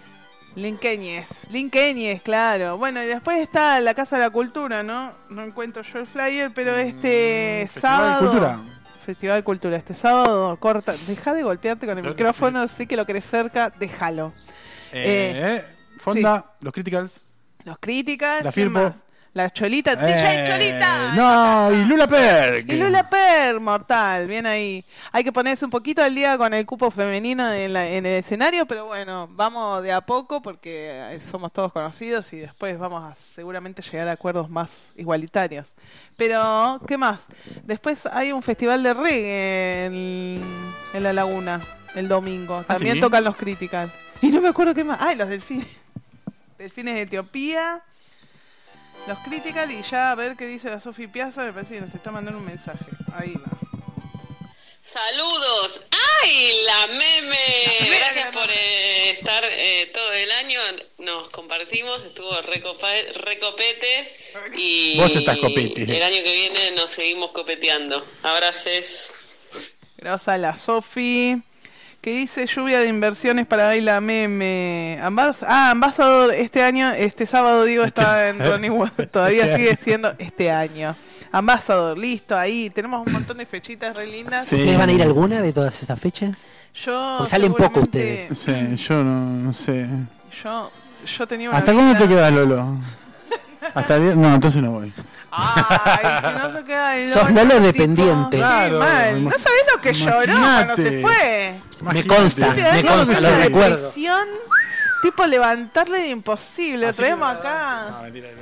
Linqueñes, claro. Bueno, y después está la Casa de la Cultura, ¿no? No encuentro yo el flyer, pero este sábado... Festival de Cultura. Este sábado, corta. Deja de golpearte con el micrófono, sé que lo querés cerca, déjalo. Fonda, los Criticals. Los Criticals. La ¿quién Firpo. más? La Cholita. DJ Cholita. No, y Lula Per. Y Lula Per, mortal, bien ahí. Hay que ponerse un poquito al día con el cupo femenino en el escenario, pero bueno, vamos de a poco porque somos todos conocidos y después vamos a seguramente llegar a acuerdos más igualitarios. Pero, ¿qué más? Después hay un festival de reggae en La Laguna el domingo. También ¿sí? tocan los Critical. Y no me acuerdo qué más. Ay, los delfines. Delfines de Etiopía. Los Critical y ya a ver qué dice la Sofi Piazza, me parece que nos está mandando un mensaje. Ahí va. Saludos. ¡Ay, la meme! Gracias por estar todo el año. Nos compartimos, estuvo recopete. Y Vos estás copete. el año que viene nos seguimos copeteando. Abraces. Gracias a la Sofi. Que dice lluvia de inversiones para Baila Meme. Ambasador, este sábado digo, está en Ronnie Wood. Todavía sigue siendo este año. Ambasador, listo, ahí. Tenemos un montón de fechitas re lindas. Sí. ¿Ustedes van a ir a alguna de todas esas fechas? Yo Pues salen poco seguramente- ustedes. Sí, yo no sé. Yo tenía una ¿Hasta cuándo vida- te quedas, Lolo? ¿Hasta el viernes? No, entonces no voy. Ay, si no se queda el Sos Lolo, Lolo tipo, dependiente. qué Claro, mal. ¿No sabés lo que lloró cuando se fue? Me consta, Me lo recuerdo. depresión, tipo levantarle de imposible. Lo traemos acá. No, mentira.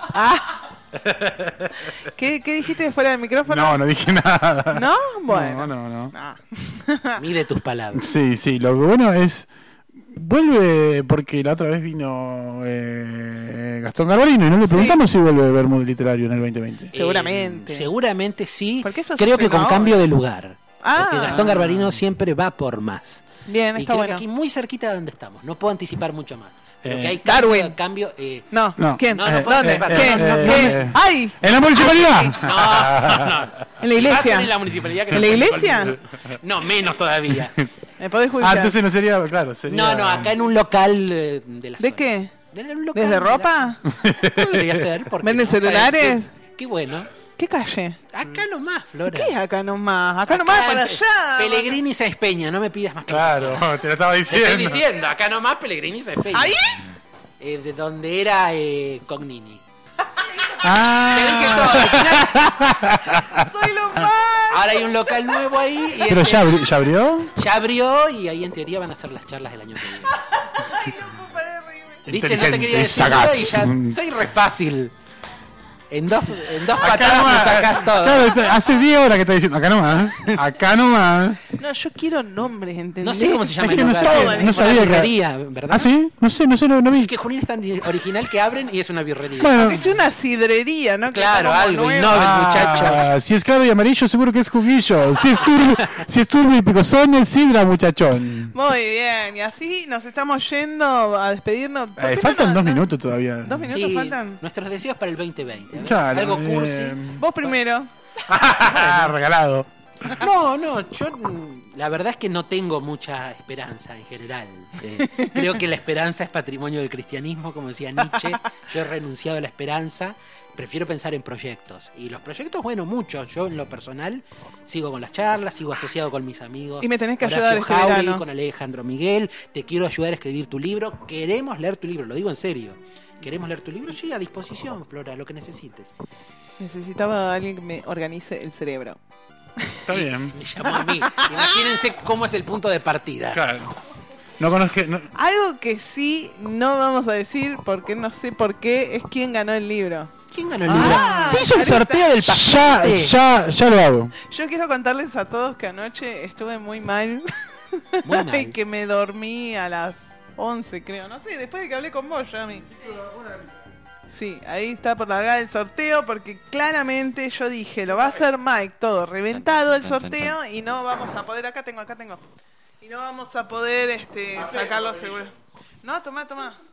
¿Qué dijiste fuera del micrófono? No, no dije nada. ¿No? Bueno. No. Mide tus palabras. Sí, lo que bueno es... Vuelve, porque la otra vez vino Gastón Garbarino y no le preguntamos si vuelve Bermúdez Literario en el 2020. Seguramente. Seguramente sí. Porque eso Creo que sucede con ahora. cambio de lugar. Ah. Porque Gastón Garbarino siempre va por más. Bien, Y está creo bueno. que aquí muy cerquita de donde estamos. No puedo anticipar mucho más. Pero que hay Darwin. cambio. No. ¿Quién? No puedo ¿Dónde? anticipar. ¿Quién? No, ¿Qué? ¡Ay! ¿En la municipalidad? No. ¿En la iglesia? En la municipalidad. Que ¿En no la tengo iglesia? el- No, menos todavía. ¿Me podés juzgar? Entonces no sería, claro, sería... No, acá en un local de la ¿De zona. qué? De un local ¿Desde de ropa? Podría ser. ¿por qué ¿Venden no? celulares? Qué bueno. ¿Qué calle? Acá nomás, Flora. ¿Qué es acá nomás? Acá nomás para allá. Pellegrini Sáenz Peña, no me pidas más. Claro, te lo estaba Te diciendo. estoy diciendo, acá nomás Pellegrini Sáenz Peña. ¿Ahí? De donde era Cognini. Ah. Te dije todo. ¡Soy lo más! Ahora hay un local nuevo ahí. Y ¿Pero ya abrió? Ya abrió y ahí en teoría van a hacer las charlas del año que viene. ¿Viste? No te quería decir nada y ya soy re fácil. En dos patadas me sacás todo. Claro, hace 10 horas que estás diciendo, acá nomás. Acá nomás. No, yo quiero nombres, ¿entendés? No sé cómo se llama. Es que no sabía que... ¿verdad? ¿Ah, sí? No sé, no vi. Es que Junín es tan original que abren y es una birrería. Bueno. Es una sidrería, ¿no? Claro, algo innoble, muchachos. Si es claro y amarillo, seguro que es juguillo. Si es turbo y picosón, es sidra, muchachón. Muy bien, y así nos estamos yendo a despedirnos. Faltan 2 minutos todavía. 2 minutos Sí, faltan. nuestros deseos para el 2020. Claro, algo cursi. Vos primero. Regalado. No, yo la verdad es que no tengo mucha esperanza en general. Creo que la esperanza es patrimonio del cristianismo, como decía Nietzsche. Yo he renunciado a la esperanza, prefiero pensar en proyectos. Y los proyectos, bueno, muchos. Yo en lo personal sigo con las charlas, sigo asociado con mis amigos. Y me tenés que Horacio ayudar este Jauli, verano. con Alejandro Miguel. Te quiero ayudar a escribir tu libro. Queremos leer tu libro, lo digo en serio. ¿Queremos leer tu libro? Sí, a disposición, Flora, lo que necesites. Necesitaba a alguien que me organice el cerebro. Está bien. Me llamó a mí. Imagínense cómo es el punto de partida. Claro. No conozco. Algo que sí no vamos a decir, porque no sé por qué, es quién ganó el libro. ¿Quién ganó el libro? Se hizo el sorteo del paquete. Ya lo hago. Yo quiero contarles a todos que anoche estuve muy mal. Muy mal. Y que me dormí a las 11, creo. No sé, después de que hablé con vos, Yami. Sí, ahí está por largar el sorteo, porque claramente yo dije, lo va a hacer Mike, todo reventado el sorteo, y no vamos a poder, acá tengo. Y no vamos a poder sacarlo seguro. No, tomá.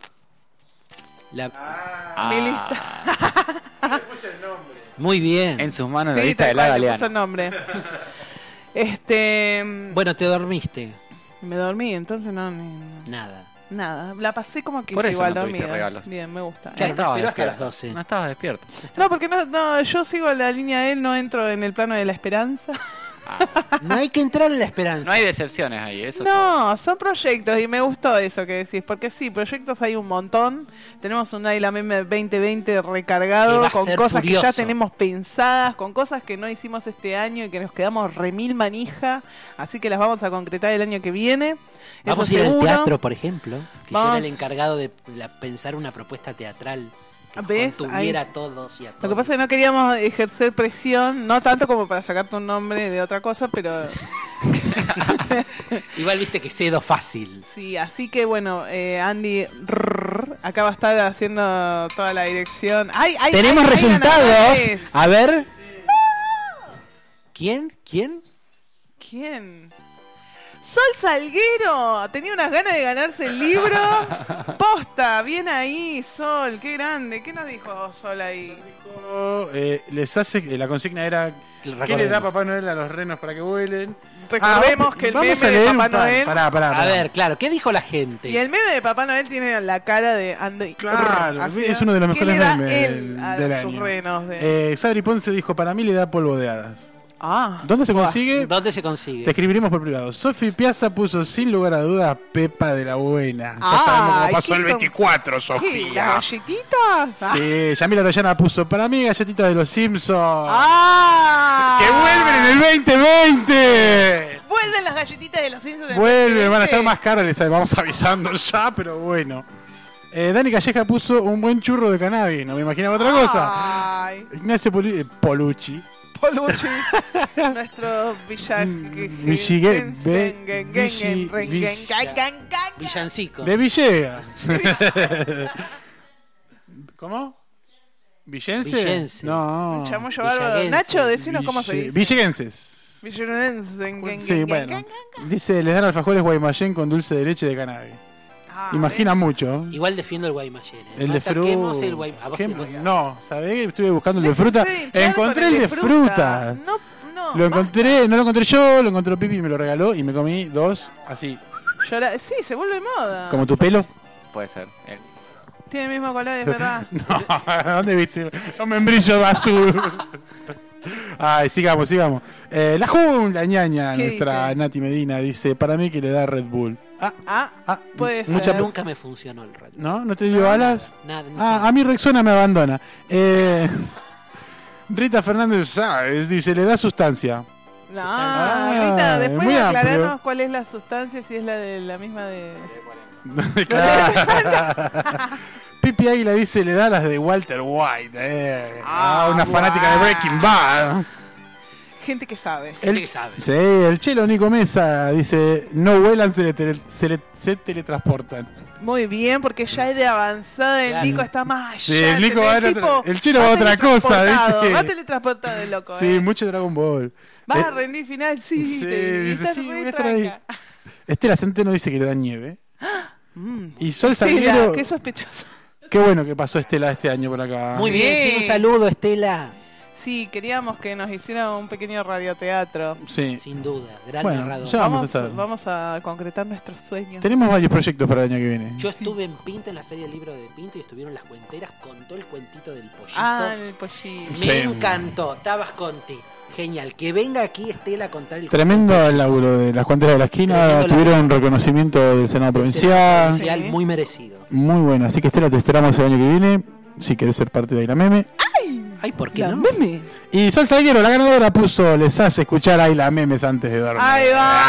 Mi lista. Le puse el nombre. Muy bien. En sus manos la Sí, lista de tal la cual, le Galeana. puso el nombre. Bueno, te dormiste. Me dormí, entonces no... Nada. Nada, la pasé como que Por hice eso igual no tuviste dormida. regalos. Bien, me gusta. Claro, Estaba pero hasta las despierto. 12. No estabas despierto. No, porque no, yo sigo la línea de él, no entro en el plano de la esperanza. No hay que entrar en la esperanza. No hay decepciones ahí, eso. No, son proyectos y me gustó eso que decís, porque sí, proyectos hay un montón. Tenemos un Ayla Meme 2020 Que va recargado a con ser cosas furioso. que ya tenemos pensadas, con cosas que no hicimos este año y que nos quedamos remil manija, así que las vamos a concretar el año que viene. Vamos Eso a ir al seguro. teatro, por ejemplo. Que yo Vamos. era el encargado de pensar una propuesta teatral que ¿Ves? contuviera Ahí. a todos y a todos. Lo que pasa es que no queríamos ejercer presión, no tanto como para sacarte un nombre de otra cosa, pero Igual viste que cedo fácil. sí, así que bueno, Andy acá va a estar haciendo toda la dirección. ¡Ay, ay, Tenemos ay, ay, resultados. ganadores! A ver. ¿Quién? ¿Quién? Sol Salguero, tenía unas ganas de ganarse el libro. Posta, bien ahí, Sol, qué grande. ¿Qué nos dijo Sol ahí? Les hace. La consigna era. ¿Qué le da Papá Noel a los renos para que vuelen? Recordemos que el vamos meme a de leer Papá un par. Noel. Pará. A ver, claro, ¿qué dijo la gente? Y el meme de Papá Noel tiene la cara de Andy. Claro, Así, es uno de los ¿qué mejores le da memes él a del sus año. renos? Sabri Ponce dijo: para mí le da polvo de hadas. Ah. ¿Dónde se consigue? ¿Dónde se consigue? Te escribiremos por privado. Sofi Piazza puso sin lugar a dudas Pepa de la Buena. Ya Ah, sabemos cómo ¿y pasó qué el son? 24, ¿Qué? Sofía. ¿Las galletitas? Sí, Yamila Rayana puso para mí galletitas de los Simpsons. ¡Ah! ¡Que vuelven en el 2020! Vuelven las galletitas de los Simpsons. Vuelven, van a estar más caras, les vamos avisando ya, pero bueno. Dani Calleja puso un buen churro de cannabis, no me imaginaba otra cosa. Ay, Ignacio Polucci. Polucci, nuestro Villancico. De Villegas. ¿Cómo? ¿Villense? Villense. No. Un chamullo bárbaro. Villaguense. Nacho, decinos cómo se dice. Villeguenses. Villeguense. Sí, bueno. Dice, les dan alfajores Guaymallén con dulce de leche de cannabis. Imagina mucho. Igual defiendo el Guaymallén. El de fruta. El Guaymallén. ¿A vos te toca? No, ¿sabés? Estuve buscando el de fruta. Encontré el de fruta. fruta. Lo encontré, no lo encontré yo, lo encontró Pipi y me lo regaló y me comí 2 así. Sí, se vuelve moda. ¿Como tu pelo? Puede ser. Tiene el mismo color, es verdad. No, ¿dónde viste? Un membrillo azul. Ay, sigamos. La Jun, ñaña, ¿Qué nuestra dice? Nati Medina, dice, para mí que le da Red Bull. Puede ser. mucha- Nunca me funcionó el radio. ¿No? ¿No te dio alas? Nada. A mí Rexona me abandona. Rita Fernández Sáez dice, le da sustancia. No, Rita, después muy aclararnos amplio. cuál es la sustancia, si es la misma de... Claro. Pipi Águila dice, le da las de Walter White. Una fanática de Breaking Bad. Gente que sabe. Sí, el Chelo Nico Mesa dice, no vuelan, se teletransportan. Muy bien, porque ya es de avanzada, el Nico está más allá. Sí, el Nico va a tipo, el Chelo va a otra cosa, ¿viste? Va teletransportado el loco. Sí, mucho Dragon Ball. Vas a rendir final, sí. Dice, estás sí, re voy a estar ahí. tranca. Estela Centeno dice que le da nieve. Y Sol Salguero. Estela, qué sospechoso. Qué bueno que pasó Estela este año por acá. Muy bien, sí, un saludo, Estela. Sí, queríamos que nos hiciera un pequeño radioteatro. Sí. Sin duda, gran Bueno, narrador. ya vamos a estar. Vamos a concretar nuestros sueños. Tenemos varios proyectos para el año que viene. Yo estuve en Pinto, en la Feria del Libro de Pinto, y estuvieron las cuenteras, contó el cuentito del pollito. Ah, el pollito. Me encantó, estabas Conti. Genial, que venga aquí Estela a contar el Tremendo el laburo de las cuenteras de la esquina. Tremendo Tuvieron un reconocimiento del Senado Provincial. muy merecido. Muy bueno. Así que Estela, te esperamos el año que viene. Si querés ser parte de Aila Meme. Ay, ¿por qué la no? Meme. Y Sol Salguero, la ganadora, puso, les hace escuchar Aila Memes antes de dormir. Ahí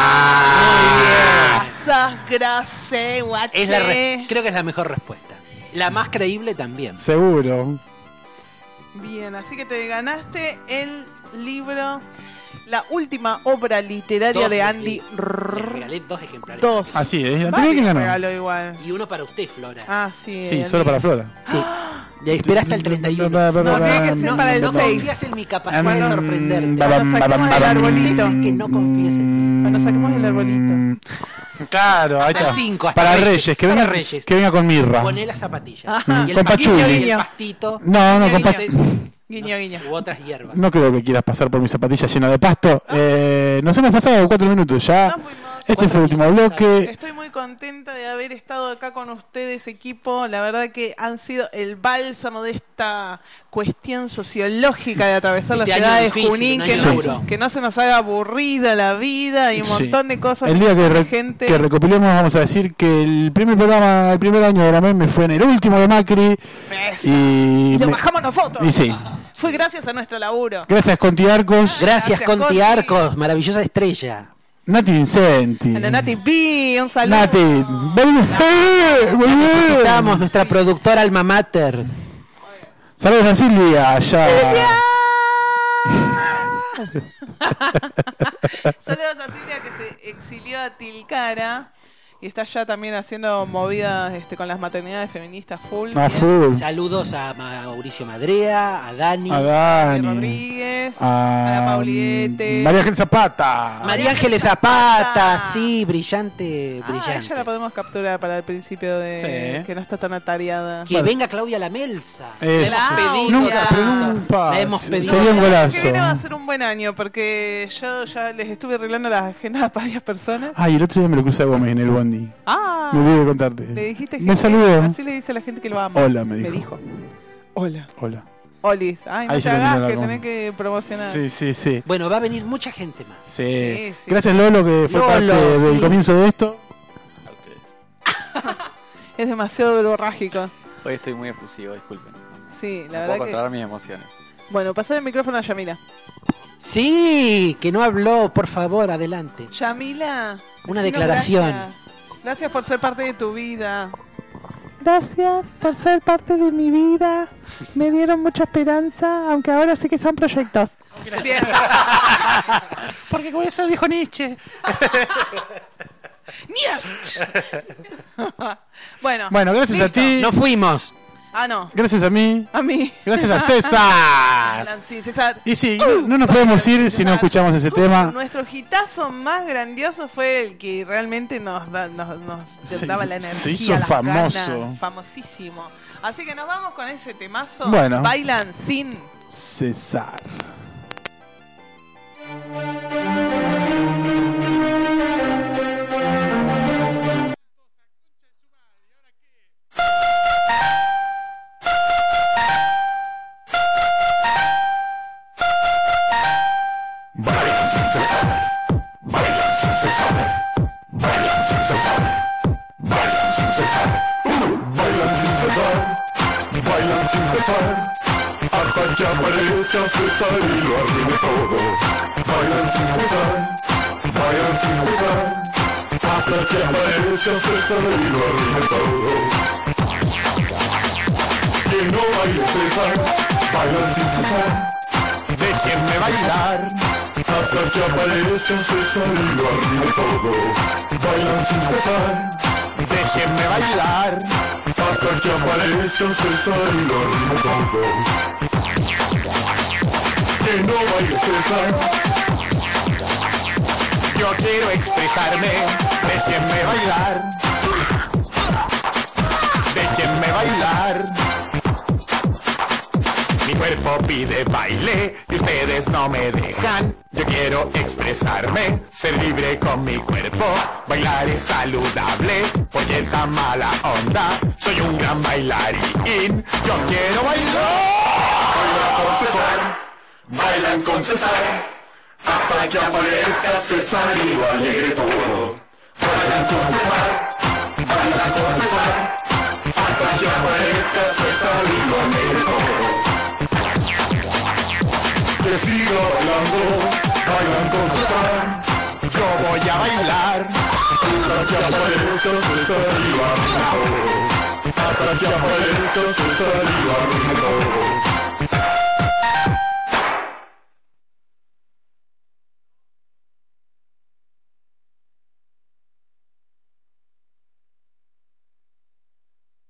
va. Esas gracias, guache. Creo que es la mejor respuesta. La más creíble también. Seguro. Bien, así que te ganaste el libro, la última obra literaria de Andy. Le regalé 2 ejemplares. 2. Así es. ¿La Vale, anterior quién ganó? regaló igual. Y uno para usted, Flora. Ah, sí. Sí, solo para Flora. Sí. Ya espera hasta el 31. No, tiene que ser para el no 6. confías en mi capacidad de sorprenderte. Cuando saquemos el arbolito. Que no confíes en mí. Cuando saquemos el arbolito. Claro, ahí Hasta está. el 5, para Reyes, que venga, Reyes. que venga con mirra. Poné las zapatillas. Ajá. Y el Con pastito, pachuli. y el pastito. No, no, con Guiño, guiño. U otras hierbas. No creo que quieras pasar por mis zapatillas llenas de pasto. Nos hemos pasado 4 minutos ya. Este fue el último bloque. Estoy muy contenta de haber estado acá con ustedes, equipo. La verdad que han sido el bálsamo de esta cuestión sociológica de atravesar la Este ciudad año de difícil, Junín, un que año no, duro. que no se nos haga aburrida la vida y un montón de cosas. El día que, gente. que recopilemos vamos a decir que el primer programa, el primer año de la Meme fue en el último de Macri. Y lo bajamos nosotros. Y sí. Fue gracias a nuestro laburo. Gracias Conti Arcos. Gracias Conti Arcos, maravillosa estrella. Nati Vincenti. A la Nati B, un saludo. Nati, Necesitamos nuestra productora alma mater. Saludos a Silvia allá. Saludos a Silvia que se exilió a Tilcara y está ya también haciendo movidas con las maternidades feministas full. Full. Saludos a Mauricio Madrea, a Dani, A Dani. Rodríguez, a la Pauliete. María Ángel Zapata. María Ángeles Zapata, sí, brillante, brillante. Ella la podemos capturar para el principio de Sí. que no está tan atareada. Que venga Claudia Lamelsa. Eso. Claudia. Nunca, pero nunca. La hemos pedido. Sería un El año que golazo. viene va a ser un buen año porque yo ya les estuve arreglando las agendas para varias personas. Ay, el otro día me lo crucé a Gómez en el bondi. Ah, Me olvidé de contarte. le dijiste que Me saludó. así le dice a la gente que lo ama. Hola, me dijo. Hola. Hola. Olis. Ay, no Ahí te se terminó hagas la que goma. tenés que promocionar. Sí, sí, sí. Bueno, va a venir mucha gente más. Sí. Sí, sí. Gracias Lolo que fue Lolo, parte del sí. comienzo de esto. Es demasiado verborrágico. Hoy estoy muy efusivo, disculpen. Sí, la No verdad puedo que... controlar mis emociones. Bueno, pasar el micrófono a Yamila. Sí, que no habló, por favor, adelante. Yamila. Una decinos declaración. Gracias. Gracias por ser parte de tu vida. Gracias por ser parte de mi vida. Me dieron mucha esperanza, aunque ahora sé que son proyectos. Bien. Porque con eso dijo Nietzsche. Bueno. Bueno, gracias listo. a ti. Nos fuimos. Ah, no. Gracias a mí. A mí. Gracias a César. Sí, César. Y sí, no nos podemos ir si no escuchamos ese tema. Nuestro hitazo más grandioso fue el que realmente nos daba la energía. Se hizo las famoso. ganas. Famosísimo. Así que nos vamos con ese temazo. Bueno. Bailan sin. César. Bailan sin cesar, bailan sin cesar, bailan sin cesar, bailan sin cesar, bailan sin cesar, bailan sin cesar, hasta que aparezca César y lo arruine todo. Bailan sin cesar, bailan sin cesar, hasta que aparezca César y lo arruine todo. Que no baile César, bailan sin cesar, déjenme bailar, hasta que aparezca César y lo arruine todo. Bailan sin cesar, déjenme bailar, hasta que aparezca César y lo arruine todo. Que no baile César, yo quiero expresarme, déjenme bailar, déjenme bailar. Mi cuerpo pide baile y ustedes no me dejan. Yo quiero expresarme, ser libre con mi cuerpo. Bailar es saludable, porque esta mala onda. Soy un gran bailarín, yo quiero bailar. Bailan con César, bailan con César, hasta que aparezca César y lo alegre todo. Bailan con César, bailan con César, hasta que aparezca César y lo alegre todo. Que siga bailando, bailan con César, yo voy a bailar, hasta que aparezca César y lo arruine todo. Hasta que aparezca César y lo arruine todo.